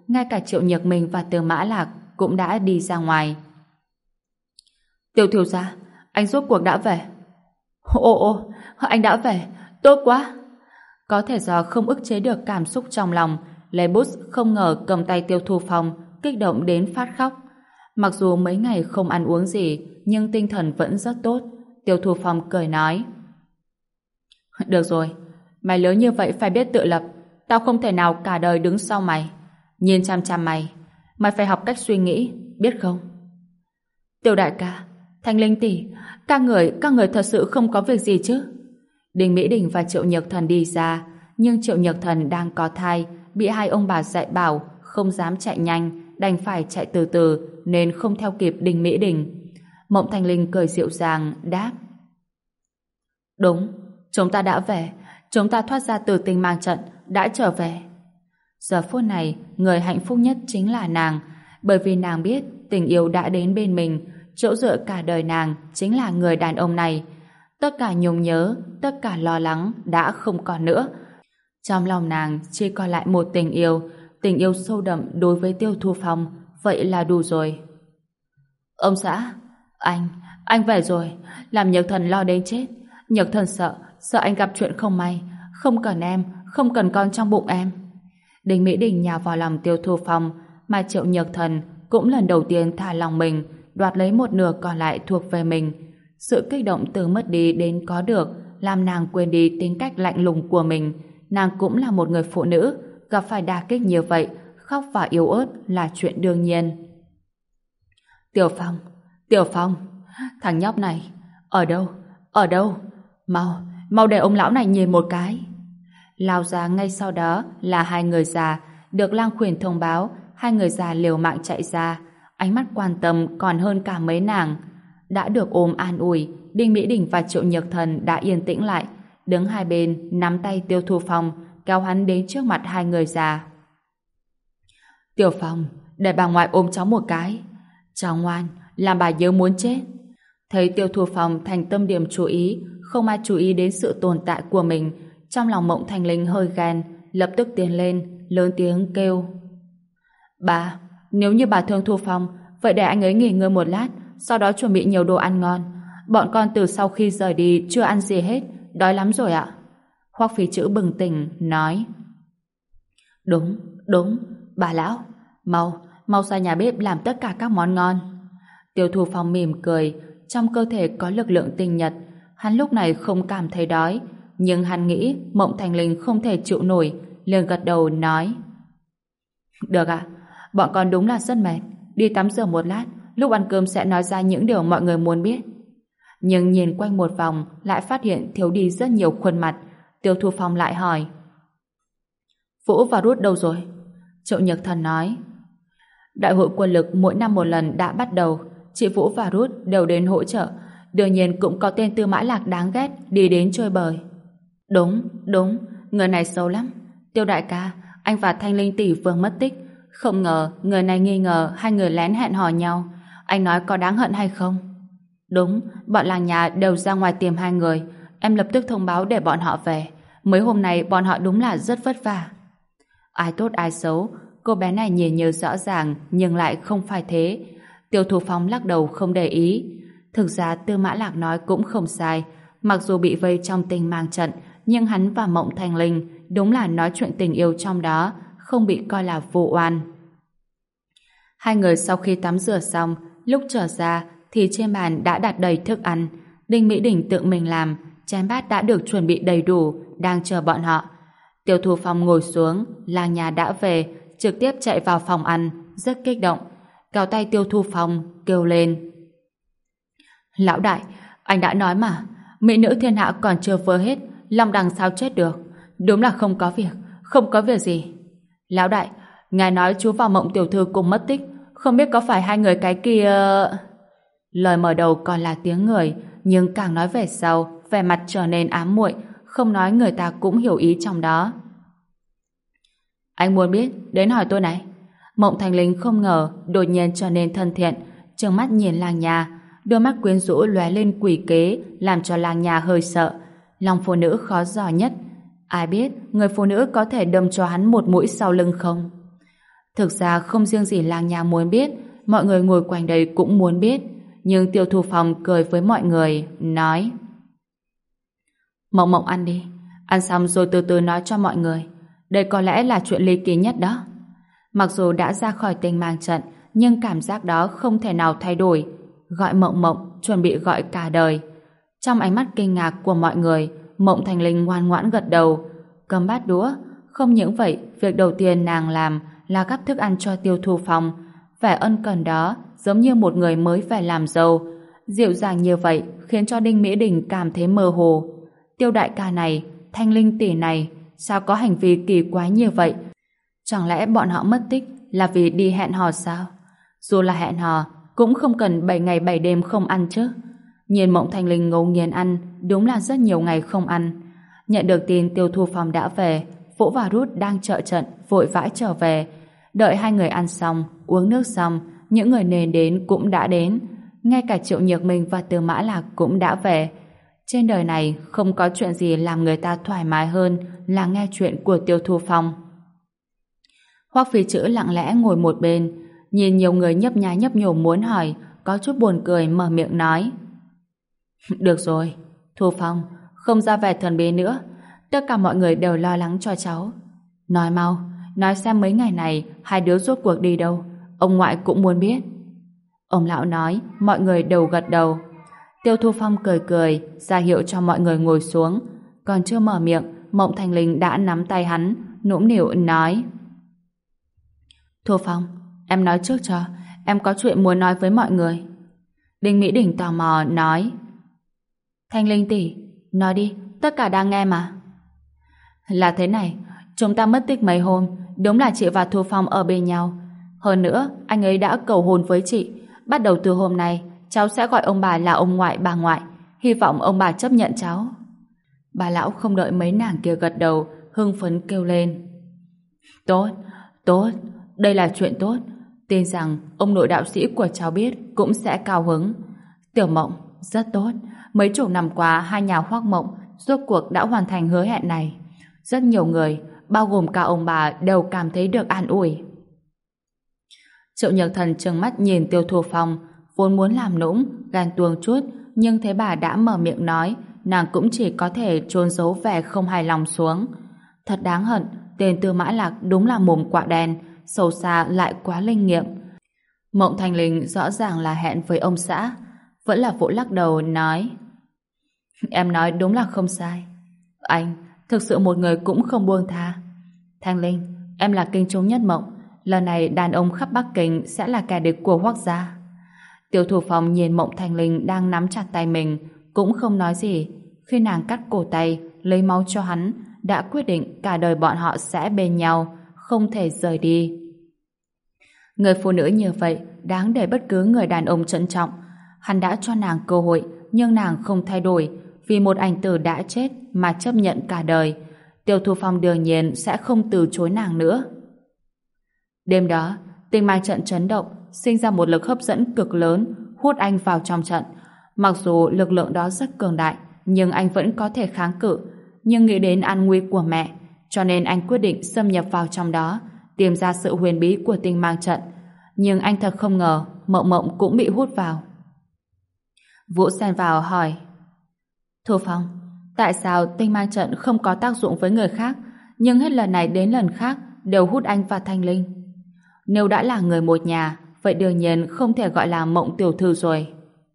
[SPEAKER 1] ngay cả Triệu Nhược Minh và Tư Mã Lạc cũng đã đi ra ngoài. Tiêu thiếu gia, anh rốt cuộc đã về. Ồ, anh đã về, tốt quá. Có thể do không ức chế được cảm xúc trong lòng, Lê Bút không ngờ cầm tay Tiêu Thu Phong, kích động đến phát khóc. Mặc dù mấy ngày không ăn uống gì, nhưng tinh thần vẫn rất tốt. Tiêu Thu Phong cười nói: Được rồi, mày lớn như vậy phải biết tự lập. Tao không thể nào cả đời đứng sau mày. Nhìn chăm chăm mày, mày phải học cách suy nghĩ, biết không? Tiêu đại ca, Thanh Linh tỷ, các người thật sự không có việc gì chứ? Đinh Mỹ Đình và Triệu Nhược Thần đi ra, nhưng Triệu Nhược Thần đang có thai, bị hai ông bà dạy bảo không dám chạy nhanh, đành phải chạy từ từ nên không theo kịp Đinh Mỹ Đình. Mộng Thanh Linh cười dịu dàng đáp: Đúng, chúng ta đã về, chúng ta thoát ra từ tình mang trận, đã trở về. Giờ phút này, người hạnh phúc nhất chính là nàng, bởi vì nàng biết tình yêu đã đến bên mình, chỗ dựa cả đời nàng chính là người đàn ông này. Tất cả nhung nhớ, tất cả lo lắng đã không còn nữa. Trong lòng nàng chỉ còn lại một tình yêu sâu đậm đối với Tiêu Thu Phong, vậy là đủ rồi. Ông xã, anh về rồi, làm Nhược Thần lo đến chết. Nhược Thần sợ anh gặp chuyện không may, không cần em, không cần con trong bụng em. Đinh Mỹ Đình nhào vào lòng Tiêu Thu Phong, mà Triệu Nhược Thần cũng lần đầu tiên thả lòng mình, đoạt lấy một nửa còn lại thuộc về mình. Sự kích động từ mất đi đến có được làm nàng quên đi tính cách lạnh lùng của mình. Nàng cũng là một người phụ nữ, gặp phải đả kích như vậy, khóc và yếu ớt là chuyện đương nhiên. Tiểu Phong, thằng nhóc này, ở đâu? Mau để ông lão này nhìn một cái. Lao ra ngay sau đó là hai người già, được lang khuyển thông báo. Hai người già liều mạng chạy ra, ánh mắt quan tâm còn hơn cả mấy nàng. Đã được ôm an ủi, Đinh Mỹ Đình và Triệu Nhược Thần đã yên tĩnh lại, đứng hai bên nắm tay Tiêu Thu Phong, kéo hắn đến trước mặt hai người già. Tiểu Phong, để bà ngoại ôm cháu một cái. Cháu ngoan, làm bà nhớ muốn chết. Thấy Tiêu Thu Phong thành tâm điểm chú ý, không ai chú ý đến sự tồn tại của mình, trong lòng Mộng Thanh Linh hơi ghen, lập tức tiến lên, lớn tiếng kêu: Bà, nếu như bà thương Thu Phong, vậy để anh ấy nghỉ ngơi một lát, sau đó chuẩn bị nhiều đồ ăn ngon. Bọn con từ sau khi rời đi chưa ăn gì hết, đói lắm rồi ạ. Hoắc Phí Chữ bừng tỉnh, nói: Đúng, bà lão, mau ra nhà bếp làm tất cả các món ngon. Tiêu Thu Phong mỉm cười, trong cơ thể có lực lượng tinh nhật, hắn lúc này không cảm thấy đói, nhưng hắn nghĩ Mộng Thanh Linh không thể chịu nổi, liền gật đầu nói: Được ạ, bọn con đúng là rất mệt, đi tắm rửa một lát, lúc ăn cơm sẽ nói ra những điều mọi người muốn biết. Nhưng nhìn quanh một vòng lại phát hiện thiếu đi rất nhiều khuôn mặt. Tiêu Thu Phong lại hỏi: Vũ và Rút đâu rồi? Triệu Nhược Thần nói: Đại hội quân lực mỗi năm một lần đã bắt đầu, chị Vũ và Rút đều đến hỗ trợ, đương nhiên cũng có tên Tư Mã Lạc đáng ghét đi đến chơi bời. Đúng, người này xấu lắm. Tiêu đại ca, anh và Thanh Linh tỷ vừa mất tích, không ngờ người này nghi ngờ hai người lén hẹn hò nhau. Anh nói có đáng hận hay không? Đúng, bọn làng nhà đều ra ngoài tìm hai người, em lập tức thông báo để bọn họ về. Mấy hôm nay bọn họ đúng là rất vất vả. Ai tốt ai xấu, cô bé này nhìn như rõ ràng nhưng lại không phải thế. Tiêu Thu Phong lắc đầu không để ý. Thực ra Tư Mã Lạc nói cũng không sai, mặc dù bị vây trong tình mang trận, nhưng hắn và Mộng Thanh Linh đúng là nói chuyện tình yêu trong đó, không bị coi là vô oan. Hai người sau khi tắm rửa xong, lúc trở ra thì trên bàn đã đặt đầy thức ăn. Đinh Mỹ Đình tự mình làm, chén bát đã được chuẩn bị đầy đủ, đang chờ bọn họ. Tiêu Thu Phong ngồi xuống, làng nhà đã về, trực tiếp chạy vào phòng ăn, rất kích động, kéo tay Tiêu Thu Phong, kêu lên: Lão đại, anh đã nói mà, mỹ nữ thiên hạ còn chưa vơ hết, Long Đằng sao chết được? Đúng là không có việc gì. Lão đại, ngài nói chú và Mộng tiểu thư cùng mất tích, không biết có phải hai người cái kia... Lời mở đầu còn là tiếng người, nhưng càng nói về sau, vẻ mặt trở nên ám muội, không nói người ta cũng hiểu ý trong đó. Anh muốn biết, đến hỏi tôi này. Mộng Thanh Linh không ngờ đột nhiên trở nên thân thiện, trừng mắt nhìn làng nhà, đôi mắt quyến rũ lóe lên quỷ kế, làm cho làng nhà hơi sợ. Lòng phụ nữ khó dò nhất, ai biết người phụ nữ có thể đâm cho hắn một mũi sau lưng không? Thực ra không riêng gì làng nhà muốn biết, mọi người ngồi quanh đây cũng muốn biết. Nhưng Tiêu Thu Phong cười với mọi người, nói: Mộng Mộng ăn đi, ăn xong rồi từ từ nói cho mọi người. Đây có lẽ là chuyện ly kỳ nhất đó. Mặc dù đã ra khỏi Tinh Mang Trận, nhưng cảm giác đó không thể nào thay đổi. Gọi Mộng Mộng, chuẩn bị gọi cả đời. Trong ánh mắt kinh ngạc của mọi người, Mộng Thành Linh ngoan ngoãn gật đầu, cầm bát đũa. Không những vậy, việc đầu tiên nàng làm là gắp thức ăn cho Tiêu Thu Phong. Vẻ ân cần đó giống như một người mới về làm dâu. Dịu dàng như vậy khiến cho Đinh Mỹ Đình cảm thấy mơ hồ. Tiêu đại ca này, Thanh Linh tỷ này, sao có hành vi kỳ quái như vậy? Chẳng lẽ bọn họ mất tích là vì đi hẹn hò sao? Dù là hẹn hò, cũng không cần 7 ngày 7 đêm không ăn chứ. Nhìn Mộng Thanh Linh ngấu nghiến ăn, đúng là rất nhiều ngày không ăn. Nhận được tin Tiêu Thu Phong đã về, Vũ và Rút đang trợ trận, vội vã trở về. Đợi hai người ăn xong, uống nước xong, những người nên đến cũng đã đến. Ngay cả Triệu Nhược Minh và Tư Mã Lạc cũng đã về. Trên đời này không có chuyện gì làm người ta thoải mái hơn là nghe chuyện của Tiêu Thu Phong. Hoắc Phi Chữ lặng lẽ ngồi một bên, nhìn nhiều người nhấp nhá nhấp nhổ muốn hỏi, có chút buồn cười mở miệng nói: Được rồi, Thu Phong, không ra vẻ thần bí nữa. Tất cả mọi người đều lo lắng cho cháu. Nói mau, nói xem mấy ngày này hai đứa rốt cuộc đi đâu. Ông ngoại cũng muốn biết. Ông lão nói, mọi người đều gật đầu. Tiêu Thu Phong cười cười, ra hiệu cho mọi người ngồi xuống. Còn chưa mở miệng, Mộng Thành Linh đã nắm tay hắn, nũng nịu nói: Thu Phong, em nói trước cho, em có chuyện muốn nói với mọi người. Đinh Mỹ Đình tò mò nói: Thanh Linh tỷ, nói đi, tất cả đang nghe mà. Là thế này, chúng ta mất tích mấy hôm, đúng là chị và Thu Phong ở bên nhau. Hơn nữa, anh ấy đã cầu hôn với chị. Bắt đầu từ hôm nay, cháu sẽ gọi ông bà là ông ngoại, bà ngoại. Hy vọng ông bà chấp nhận cháu. Bà lão không đợi mấy nàng kia gật đầu, hưng phấn kêu lên: Tốt, tốt, đây là chuyện tốt. Tin rằng ông nội đạo sĩ của cháu biết cũng sẽ cao hứng. Tiểu Mộng, rất tốt. Mấy chục năm qua, hai nhà Hoắc Mộng rốt cuộc đã hoàn thành hứa hẹn này. Rất nhiều người, bao gồm cả ông bà, đều cảm thấy được an ủi. Triệu Nhược Thần trừng mắt nhìn Tiêu Thu Phong, vốn muốn làm nũng, ghen tuông chút, nhưng thấy bà đã mở miệng nói, nàng cũng chỉ có thể trốn giấu vẻ không hài lòng xuống. Thật đáng hận, tên Tư Mã Lạc đúng là mồm quạ đen, sâu xa lại quá linh nghiệm. Mộng Thành Linh rõ ràng là hẹn với ông xã, vẫn là vỗ lắc đầu nói: Em nói đúng là không sai. Anh, thực sự một người cũng không buông tha. Thanh Linh, em là kinh trung nhất mộng. Lần này đàn ông khắp Bắc Kinh sẽ là kẻ địch của Hoắc gia. Tiêu Thủ Phong nhìn Mộng Thanh Linh đang nắm chặt tay mình, cũng không nói gì. Khi nàng cắt cổ tay, lấy máu cho hắn, đã quyết định cả đời bọn họ sẽ bên nhau, không thể rời đi. Người phụ nữ như vậy đáng để bất cứ người đàn ông trân trọng. Hắn đã cho nàng cơ hội, nhưng nàng không thay đổi, vì một anh tử đã chết mà chấp nhận cả đời. Tiêu Thu Phong đương nhiên sẽ không từ chối nàng nữa. Đêm đó, Tinh Mang trận chấn động, sinh ra một lực hấp dẫn cực lớn, hút anh vào trong trận. Mặc dù lực lượng đó rất cường đại, nhưng anh vẫn có thể kháng cự. Nhưng nghĩ đến an nguy của mẹ, cho nên anh quyết định xâm nhập vào trong đó, tìm ra sự huyền bí của Tinh Mang trận. Nhưng anh thật không ngờ, Mộng Mộng cũng bị hút vào. Vũ xen vào hỏi: Thu Phong, tại sao Tinh Mang trận không có tác dụng với người khác, nhưng hết lần này đến lần khác đều hút anh và Thanh Linh? Nếu đã là người một nhà, vậy đương nhiên không thể gọi là Mộng tiểu thư rồi.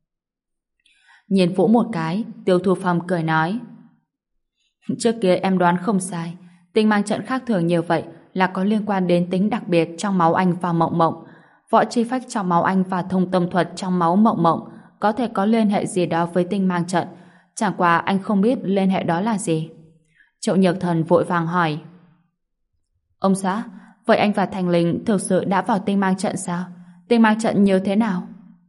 [SPEAKER 1] Nhìn Vũ một cái, Tiêu Thu Phong cười nói: Trước kia em đoán không sai, Tinh Mang trận khác thường như vậy là có liên quan đến tính đặc biệt trong máu anh và Mộng Mộng. Võ chi phách trong máu anh và thông tâm thuật trong máu Mộng Mộng có thể có liên hệ gì đó với Tinh Mang trận, chẳng qua anh không biết liên hệ đó là gì. Triệu Nhược Thần vội vàng hỏi: Ông xã, vậy anh và Thành Linh thực sự đã vào Tinh Mang trận sao? Tinh Mang trận như thế nào?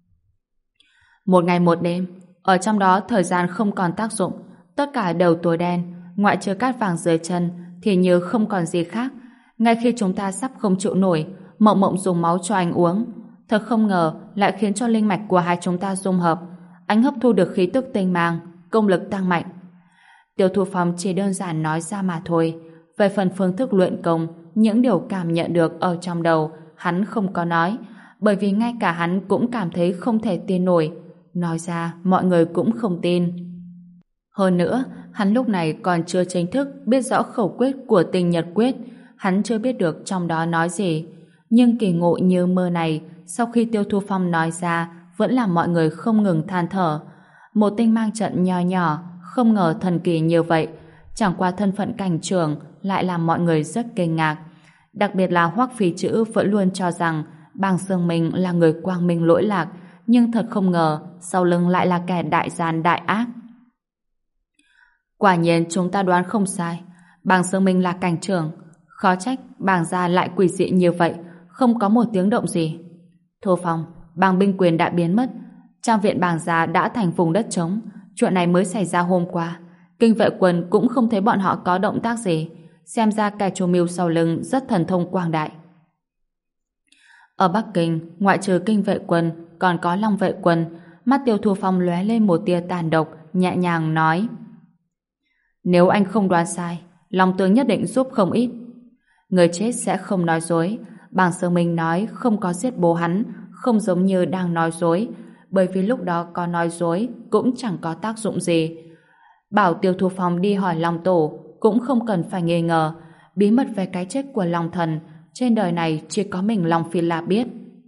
[SPEAKER 1] Một ngày một đêm, ở trong đó thời gian không còn tác dụng, tất cả đều tối đen, ngoại trừ cát vàng dưới chân thì như không còn gì khác. Ngay khi chúng ta sắp không chịu nổi, Mộng Mộng dùng máu cho anh uống. Thật không ngờ lại khiến cho linh mạch của hai chúng ta dung hợp. Anh hấp thu được khí tức tinh mang, công lực tăng mạnh. Tiêu Thu Phong chỉ đơn giản nói ra mà thôi. Về phần phương thức luyện công, những điều cảm nhận được ở trong đầu, hắn không có nói, bởi vì ngay cả hắn cũng cảm thấy không thể tin nổi. Nói ra, mọi người cũng không tin. Hơn nữa, hắn lúc này còn chưa chính thức biết rõ khẩu quyết của tinh nhật quyết, hắn chưa biết được trong đó nói gì. Nhưng kỳ ngộ như mơ này, sau khi Tiêu Thu Phong nói ra, vẫn làm mọi người không ngừng than thở. Một tinh mang trận nho nhỏ, không ngờ thần kỳ như vậy, chẳng qua thân phận cảnh trưởng lại làm mọi người rất kinh ngạc. Đặc biệt là Hoắc Phi Chữ vẫn luôn cho rằng Bàng Sương Minh là người quang minh lỗi lạc, nhưng thật không ngờ sau lưng lại là kẻ đại gian đại ác. Quả nhiên chúng ta đoán không sai, Bàng Sương Minh là cảnh trưởng, khó trách Bàng gia lại quỷ dị như vậy, không có một tiếng động gì. Thu Phong, Bàng binh quyền đã biến mất, trang viện Bàng gia đã thành vùng đất trống, chuyện này mới xảy ra hôm qua. Kinh vệ quân cũng không thấy bọn họ có động tác gì, xem ra kẻ chủ mưu sau lưng rất thần thông quang đại. Ở Bắc Kinh, ngoại trừ kinh vệ quân, còn có Long vệ quân. Mắt Tiêu Thu Phong lóe lên một tia tàn độc, nhẹ nhàng nói: nếu anh không đoán sai, Long tướng nhất định giúp không ít. Người chết sẽ không nói dối. Bàng Sương Minh nói không có giết bố hắn, không giống như đang nói dối, bởi vì lúc đó có nói dối cũng chẳng có tác dụng gì. Bảo Tiêu Thu Phong đi hỏi Long Tổ cũng không cần phải nghi ngờ. Bí mật về cái chết của Long Thần trên đời này chỉ có mình Long Phi La biết.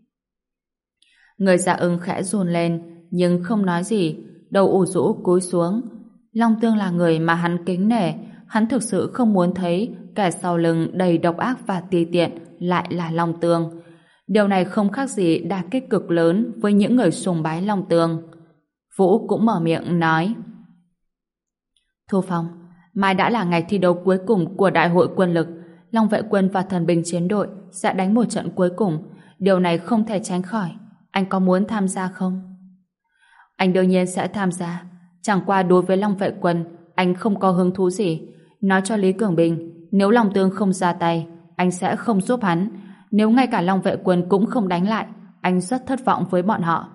[SPEAKER 1] Người Dạ Ưng khẽ run lên nhưng không nói gì, đầu ủ rũ cúi xuống. Long Tương là người mà hắn kính nể, hắn thực sự không muốn thấy kẻ sau lưng đầy độc ác và ti tiện lại là Long Tương. Điều này không khác gì đả kích cực lớn với những người sùng bái Long Tương. Vũ cũng mở miệng nói: Thu Phong, mai đã là ngày thi đấu cuối cùng của đại hội quân lực, Long vệ quân và thần binh chiến đội sẽ đánh một trận cuối cùng, điều này không thể tránh khỏi. Anh có muốn tham gia không? Anh đương nhiên sẽ tham gia, chẳng qua đối với Long vệ quân anh không có hứng thú gì. Nói cho Lý Cường Bình, nếu Long Tương không ra tay, anh sẽ không giúp hắn. Nếu ngay cả Long vệ quân cũng không đánh lại, anh rất thất vọng với bọn họ.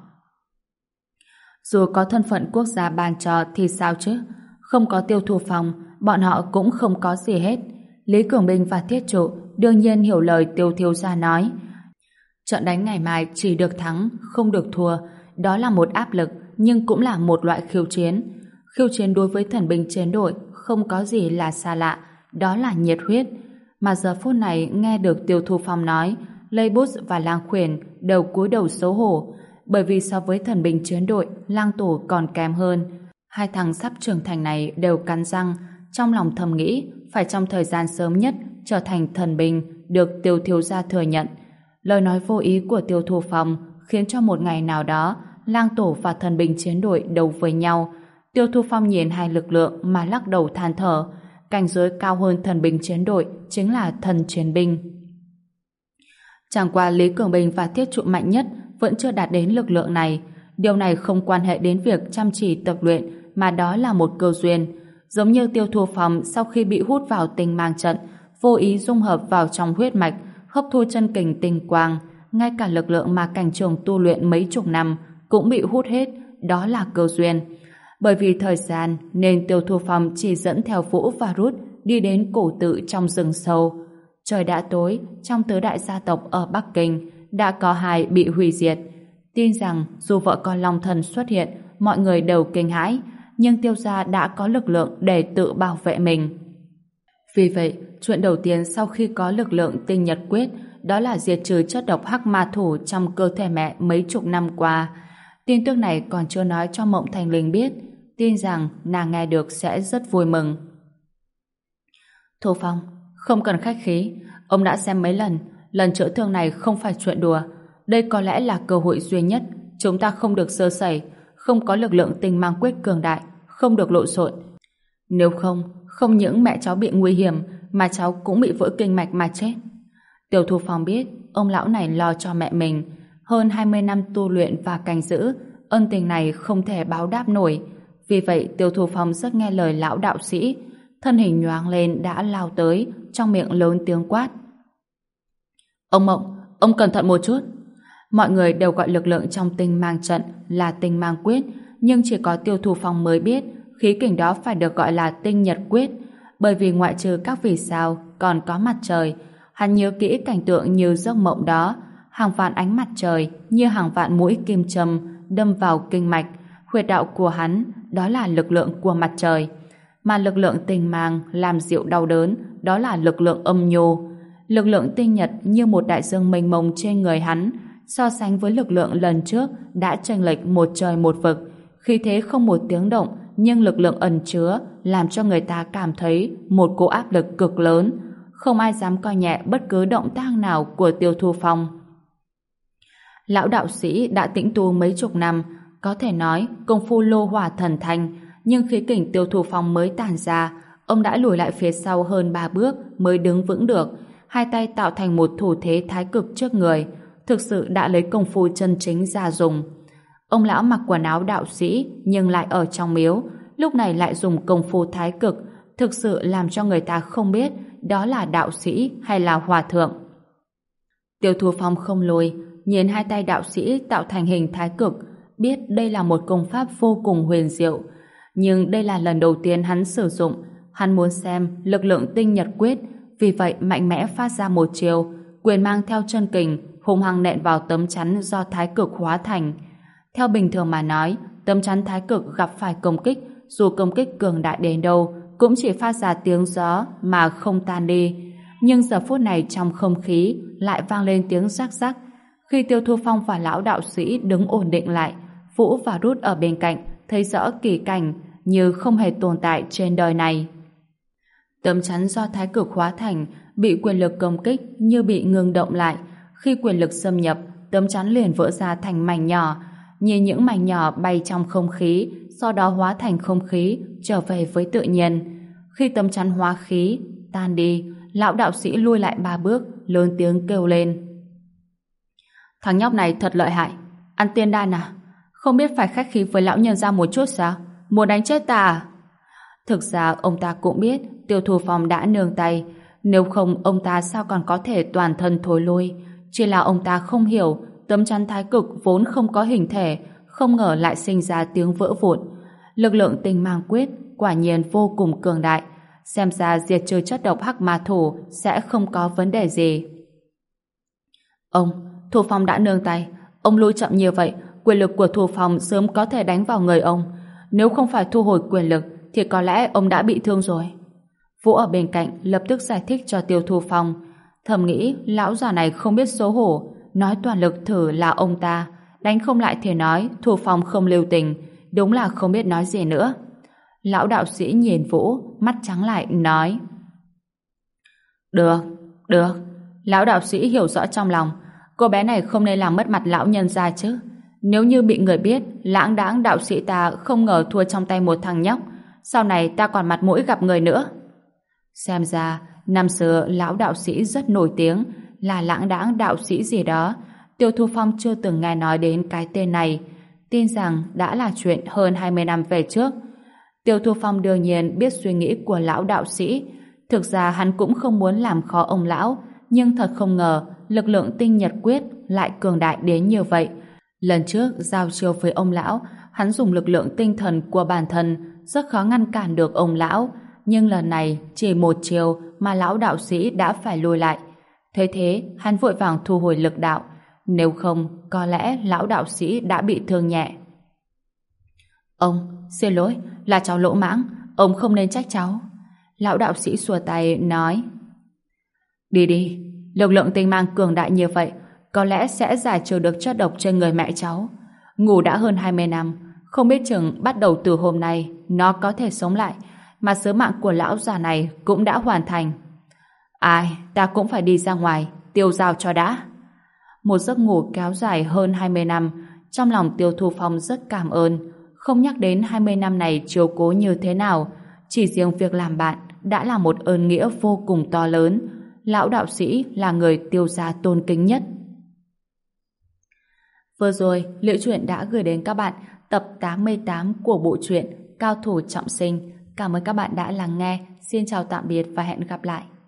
[SPEAKER 1] Dù có thân phận quốc gia ban cho thì sao chứ? Không có Tiêu Thu Phong, bọn họ cũng không có gì hết. Lý Cường Bình và Thiết Trụ đương nhiên hiểu lời Tiêu thiếu gia nói. Trận đánh ngày mai chỉ được thắng, không được thua. Đó là một áp lực, nhưng cũng là một loại khiêu chiến. Khiêu chiến đối với thần binh chiến đội không có gì là xa lạ, đó là nhiệt huyết. Mà giờ phút này nghe được Tiêu Thu Phong nói, Lê Bút và Lang Khuyển đều cúi đầu xấu hổ, bởi vì so với thần binh chiến đội, Lang Tổ còn kém hơn. Hai thằng sắp trưởng thành này đều cắn răng, trong lòng thầm nghĩ phải trong thời gian sớm nhất trở thành thần binh được Tiêu thiếu gia thừa nhận. Lời nói vô ý của Tiêu Thu Phong khiến cho một ngày nào đó Lang Tổ và thần binh chiến đội đấu với nhau. Tiêu Thu Phong nhìn hai lực lượng mà lắc đầu than thở. Cảnh giới cao hơn thần binh chiến đội chính là thần chiến binh. Chẳng qua Lý Cường Bình và Thiết Trụ mạnh nhất vẫn chưa đạt đến lực lượng này. Điều này không quan hệ đến việc chăm chỉ tập luyện, mà đó là một cơ duyên. Giống như Tiêu Thu Phong sau khi bị hút vào tinh mang trận, vô ý dung hợp vào trong huyết mạch, hấp thu chân kình tinh quang, ngay cả lực lượng mà cảnh trường tu luyện mấy chục năm cũng bị hút hết, đó là cơ duyên. Bởi vì thời gian nên Tiêu Thu Phong chỉ dẫn theo Vũ và Rút đi đến cổ tự trong rừng sâu. Trời đã tối, trong tứ đại gia tộc ở Bắc Kinh đã có hai bị hủy diệt. Tin rằng dù vợ con Long Thần xuất hiện, mọi người đều kinh hãi, nhưng Tiêu gia đã có lực lượng để tự bảo vệ mình. Vì vậy, chuyện đầu tiên sau khi có lực lượng tinh nhật quyết đó là diệt trừ chất độc hắc ma thủ trong cơ thể mẹ mấy chục năm qua. Tin tức này còn chưa nói cho Mộng Thành Linh biết, tin rằng nàng nghe được sẽ rất vui mừng. Thu Phong, không cần khách khí, ông đã xem mấy lần chữa thương này không phải chuyện đùa. Đây có lẽ là cơ hội duy nhất, chúng ta không được sơ sẩy, không có lực lượng tinh mang quyết cường đại, không được lộn xộn. Nếu không những mẹ cháu bị nguy hiểm, mà cháu cũng bị vỡ kinh mạch mà chết. Tiêu Thu Phong biết ông lão này lo cho mẹ mình, hơn 20 năm tu luyện và canh giữ, ân tình này không thể báo đáp nổi. Vì vậy Tiêu Thu Phong rất nghe lời lão đạo sĩ, thân hình nhoáng lên đã lao tới, trong miệng lớn tiếng quát: Ông Mộng, ông cẩn thận một chút. Mọi người đều gọi lực lượng trong tinh mang trận là tinh mang quyết, nhưng chỉ có Tiêu Thu Phong mới biết khí kình đó phải được gọi là tinh nhật quyết, bởi vì ngoại trừ các vì sao còn có mặt trời, Hắn nhớ kỹ cảnh tượng như giấc mộng đó, hàng vạn ánh mặt trời như hàng vạn mũi kim châm đâm vào kinh mạch, huyệt đạo của hắn đó là lực lượng của mặt trời, mà lực lượng tinh mang làm dịu đau đớn đó là lực lượng âm nhu. Lực lượng tinh nhật như một đại dương mênh mông trên người hắn, so sánh với lực lượng lần trước đã chênh lệch một trời một vực, khí thế không một tiếng động, nhưng lực lượng ẩn chứa làm cho người ta cảm thấy một cỗ áp lực cực lớn, không ai dám coi nhẹ bất cứ động tác nào của Tiêu Thu Phong. Lão đạo sĩ đã tĩnh tu mấy chục năm, có thể nói công phu lô hỏa thần thanh, nhưng khí kình Tiêu Thu Phong mới tản ra, ông đã lùi lại phía sau hơn 3 bước mới đứng vững được, hai tay tạo thành một thủ thế thái cực trước người, thực sự đã lấy công phu chân chính ra dùng. Ông lão mặc quần áo đạo sĩ nhưng lại ở trong miếu, lúc này lại dùng công phu thái cực, thực sự làm cho người ta không biết đó là đạo sĩ hay là hòa thượng. Tiêu Thu Phong không lùi, nhìn hai tay đạo sĩ tạo thành hình thái cực, biết đây là một công pháp vô cùng huyền diệu. Nhưng đây là lần đầu tiên hắn sử dụng, hắn muốn xem lực lượng tinh nhật quyết, vì vậy mạnh mẽ phát ra một chiều, quyền mang theo chân kình, hung hăng nện vào tấm chắn do thái cực hóa thành. Theo bình thường mà nói, tấm chắn thái cực gặp phải công kích, dù công kích cường đại đến đâu, cũng chỉ phát ra tiếng gió mà không tan đi. Nhưng giờ phút này trong không khí lại vang lên tiếng rắc rắc. Khi Tiêu Thu Phong và lão đạo sĩ đứng ổn định lại, Vũ và Rút ở bên cạnh thấy rõ kỳ cảnh như không hề tồn tại trên đời này. Tấm chắn do thái cực hóa thành bị quyền lực công kích như bị ngừng động lại. Khi quyền lực xâm nhập, tấm chắn liền vỡ ra thành mảnh nhỏ, nhìn những mảnh nhỏ bay trong không khí, sau đó hóa thành không khí trở về với tự nhiên. Khi tấm chắn hóa khí tan đi, lão đạo sĩ lui lại 3 bước, lớn tiếng kêu lên: "Thằng nhóc này thật lợi hại, ăn tiên đan à? Không biết phải khách khí với lão nhân gia một chút sao? Muốn đánh chết ta à?" Thực ra ông ta cũng biết Tiêu Thu Phong đã nương tay, nếu không ông ta sao còn có thể toàn thân thối lui. Chỉ là ông ta không hiểu tấm chắn thái cực vốn không có hình thể, không ngờ lại sinh ra tiếng vỡ vụn. Lực lượng tinh mang quyết quả nhiên vô cùng cường đại, xem ra diệt trừ chất độc hắc ma thủ sẽ không có vấn đề gì. Thu Phong đã nương tay, ông lui chậm như vậy, quyền lực của Thu Phong sớm có thể đánh vào người ông. Nếu không phải thu hồi quyền lực thì có lẽ ông đã bị thương rồi. Vũ ở bên cạnh lập tức giải thích cho Tiêu Thu Phong, thầm nghĩ lão già này không biết xấu hổ, nói toàn lực thử là ông ta, đánh không lại thì nói Thu Phong không lưu tình, đúng là không biết nói gì nữa. Lão đạo sĩ nhìn Vũ, mắt trắng lại nói: Được, được. Lão đạo sĩ hiểu rõ trong lòng, cô bé này không nên làm mất mặt lão nhân gia chứ. Nếu như bị người biết lãng đãng đạo sĩ ta không ngờ thua trong tay một thằng nhóc, sau này ta còn mặt mũi gặp người nữa. Xem ra năm xưa lão đạo sĩ rất nổi tiếng, là lãng đãng đạo sĩ gì đó. Tiêu Thu Phong chưa từng nghe nói đến cái tên này, tin rằng đã là chuyện hơn 20 năm về trước. Tiêu Thu Phong đương nhiên biết suy nghĩ của lão đạo sĩ. Thực ra hắn cũng không muốn làm khó ông lão, nhưng thật không ngờ lực lượng tinh nhật quyết lại cường đại đến như vậy. Lần trước giao chiêu với ông lão, hắn dùng lực lượng tinh thần của bản thân rất khó ngăn cản được ông lão, nhưng lần này chỉ một chiều mà lão đạo sĩ đã phải lùi lại. Thế thế, hắn vội vàng thu hồi lực đạo, nếu không có lẽ lão đạo sĩ đã bị thương nhẹ. Ông, xin lỗi, là cháu lỗ mãng, ông không nên trách cháu. Lão đạo sĩ xua tay nói: Đi đi, lực lượng tinh mang cường đại như vậy có lẽ sẽ giải trừ được chất độc trên người mẹ cháu. Ngủ đã hơn 20 năm, không biết chừng bắt đầu từ hôm nay nó có thể sống lại, mà sứ mạng của lão già này cũng đã hoàn thành. Ai, ta cũng phải đi ra ngoài tiêu dao cho đã. Một giấc ngủ kéo dài hơn 20 năm, trong lòng Tiêu Thu Phong rất cảm ơn. Không nhắc đến 20 năm này chiếu cố như thế nào, chỉ riêng việc làm bạn đã là một ơn nghĩa vô cùng to lớn. Lão đạo sĩ là người Tiêu gia tôn kính nhất. Vừa rồi, Liễu Chuyện đã gửi đến các bạn tập 88 của bộ truyện Cao thủ trọng sinh. Cảm ơn các bạn đã lắng nghe. Xin chào tạm biệt và hẹn gặp lại.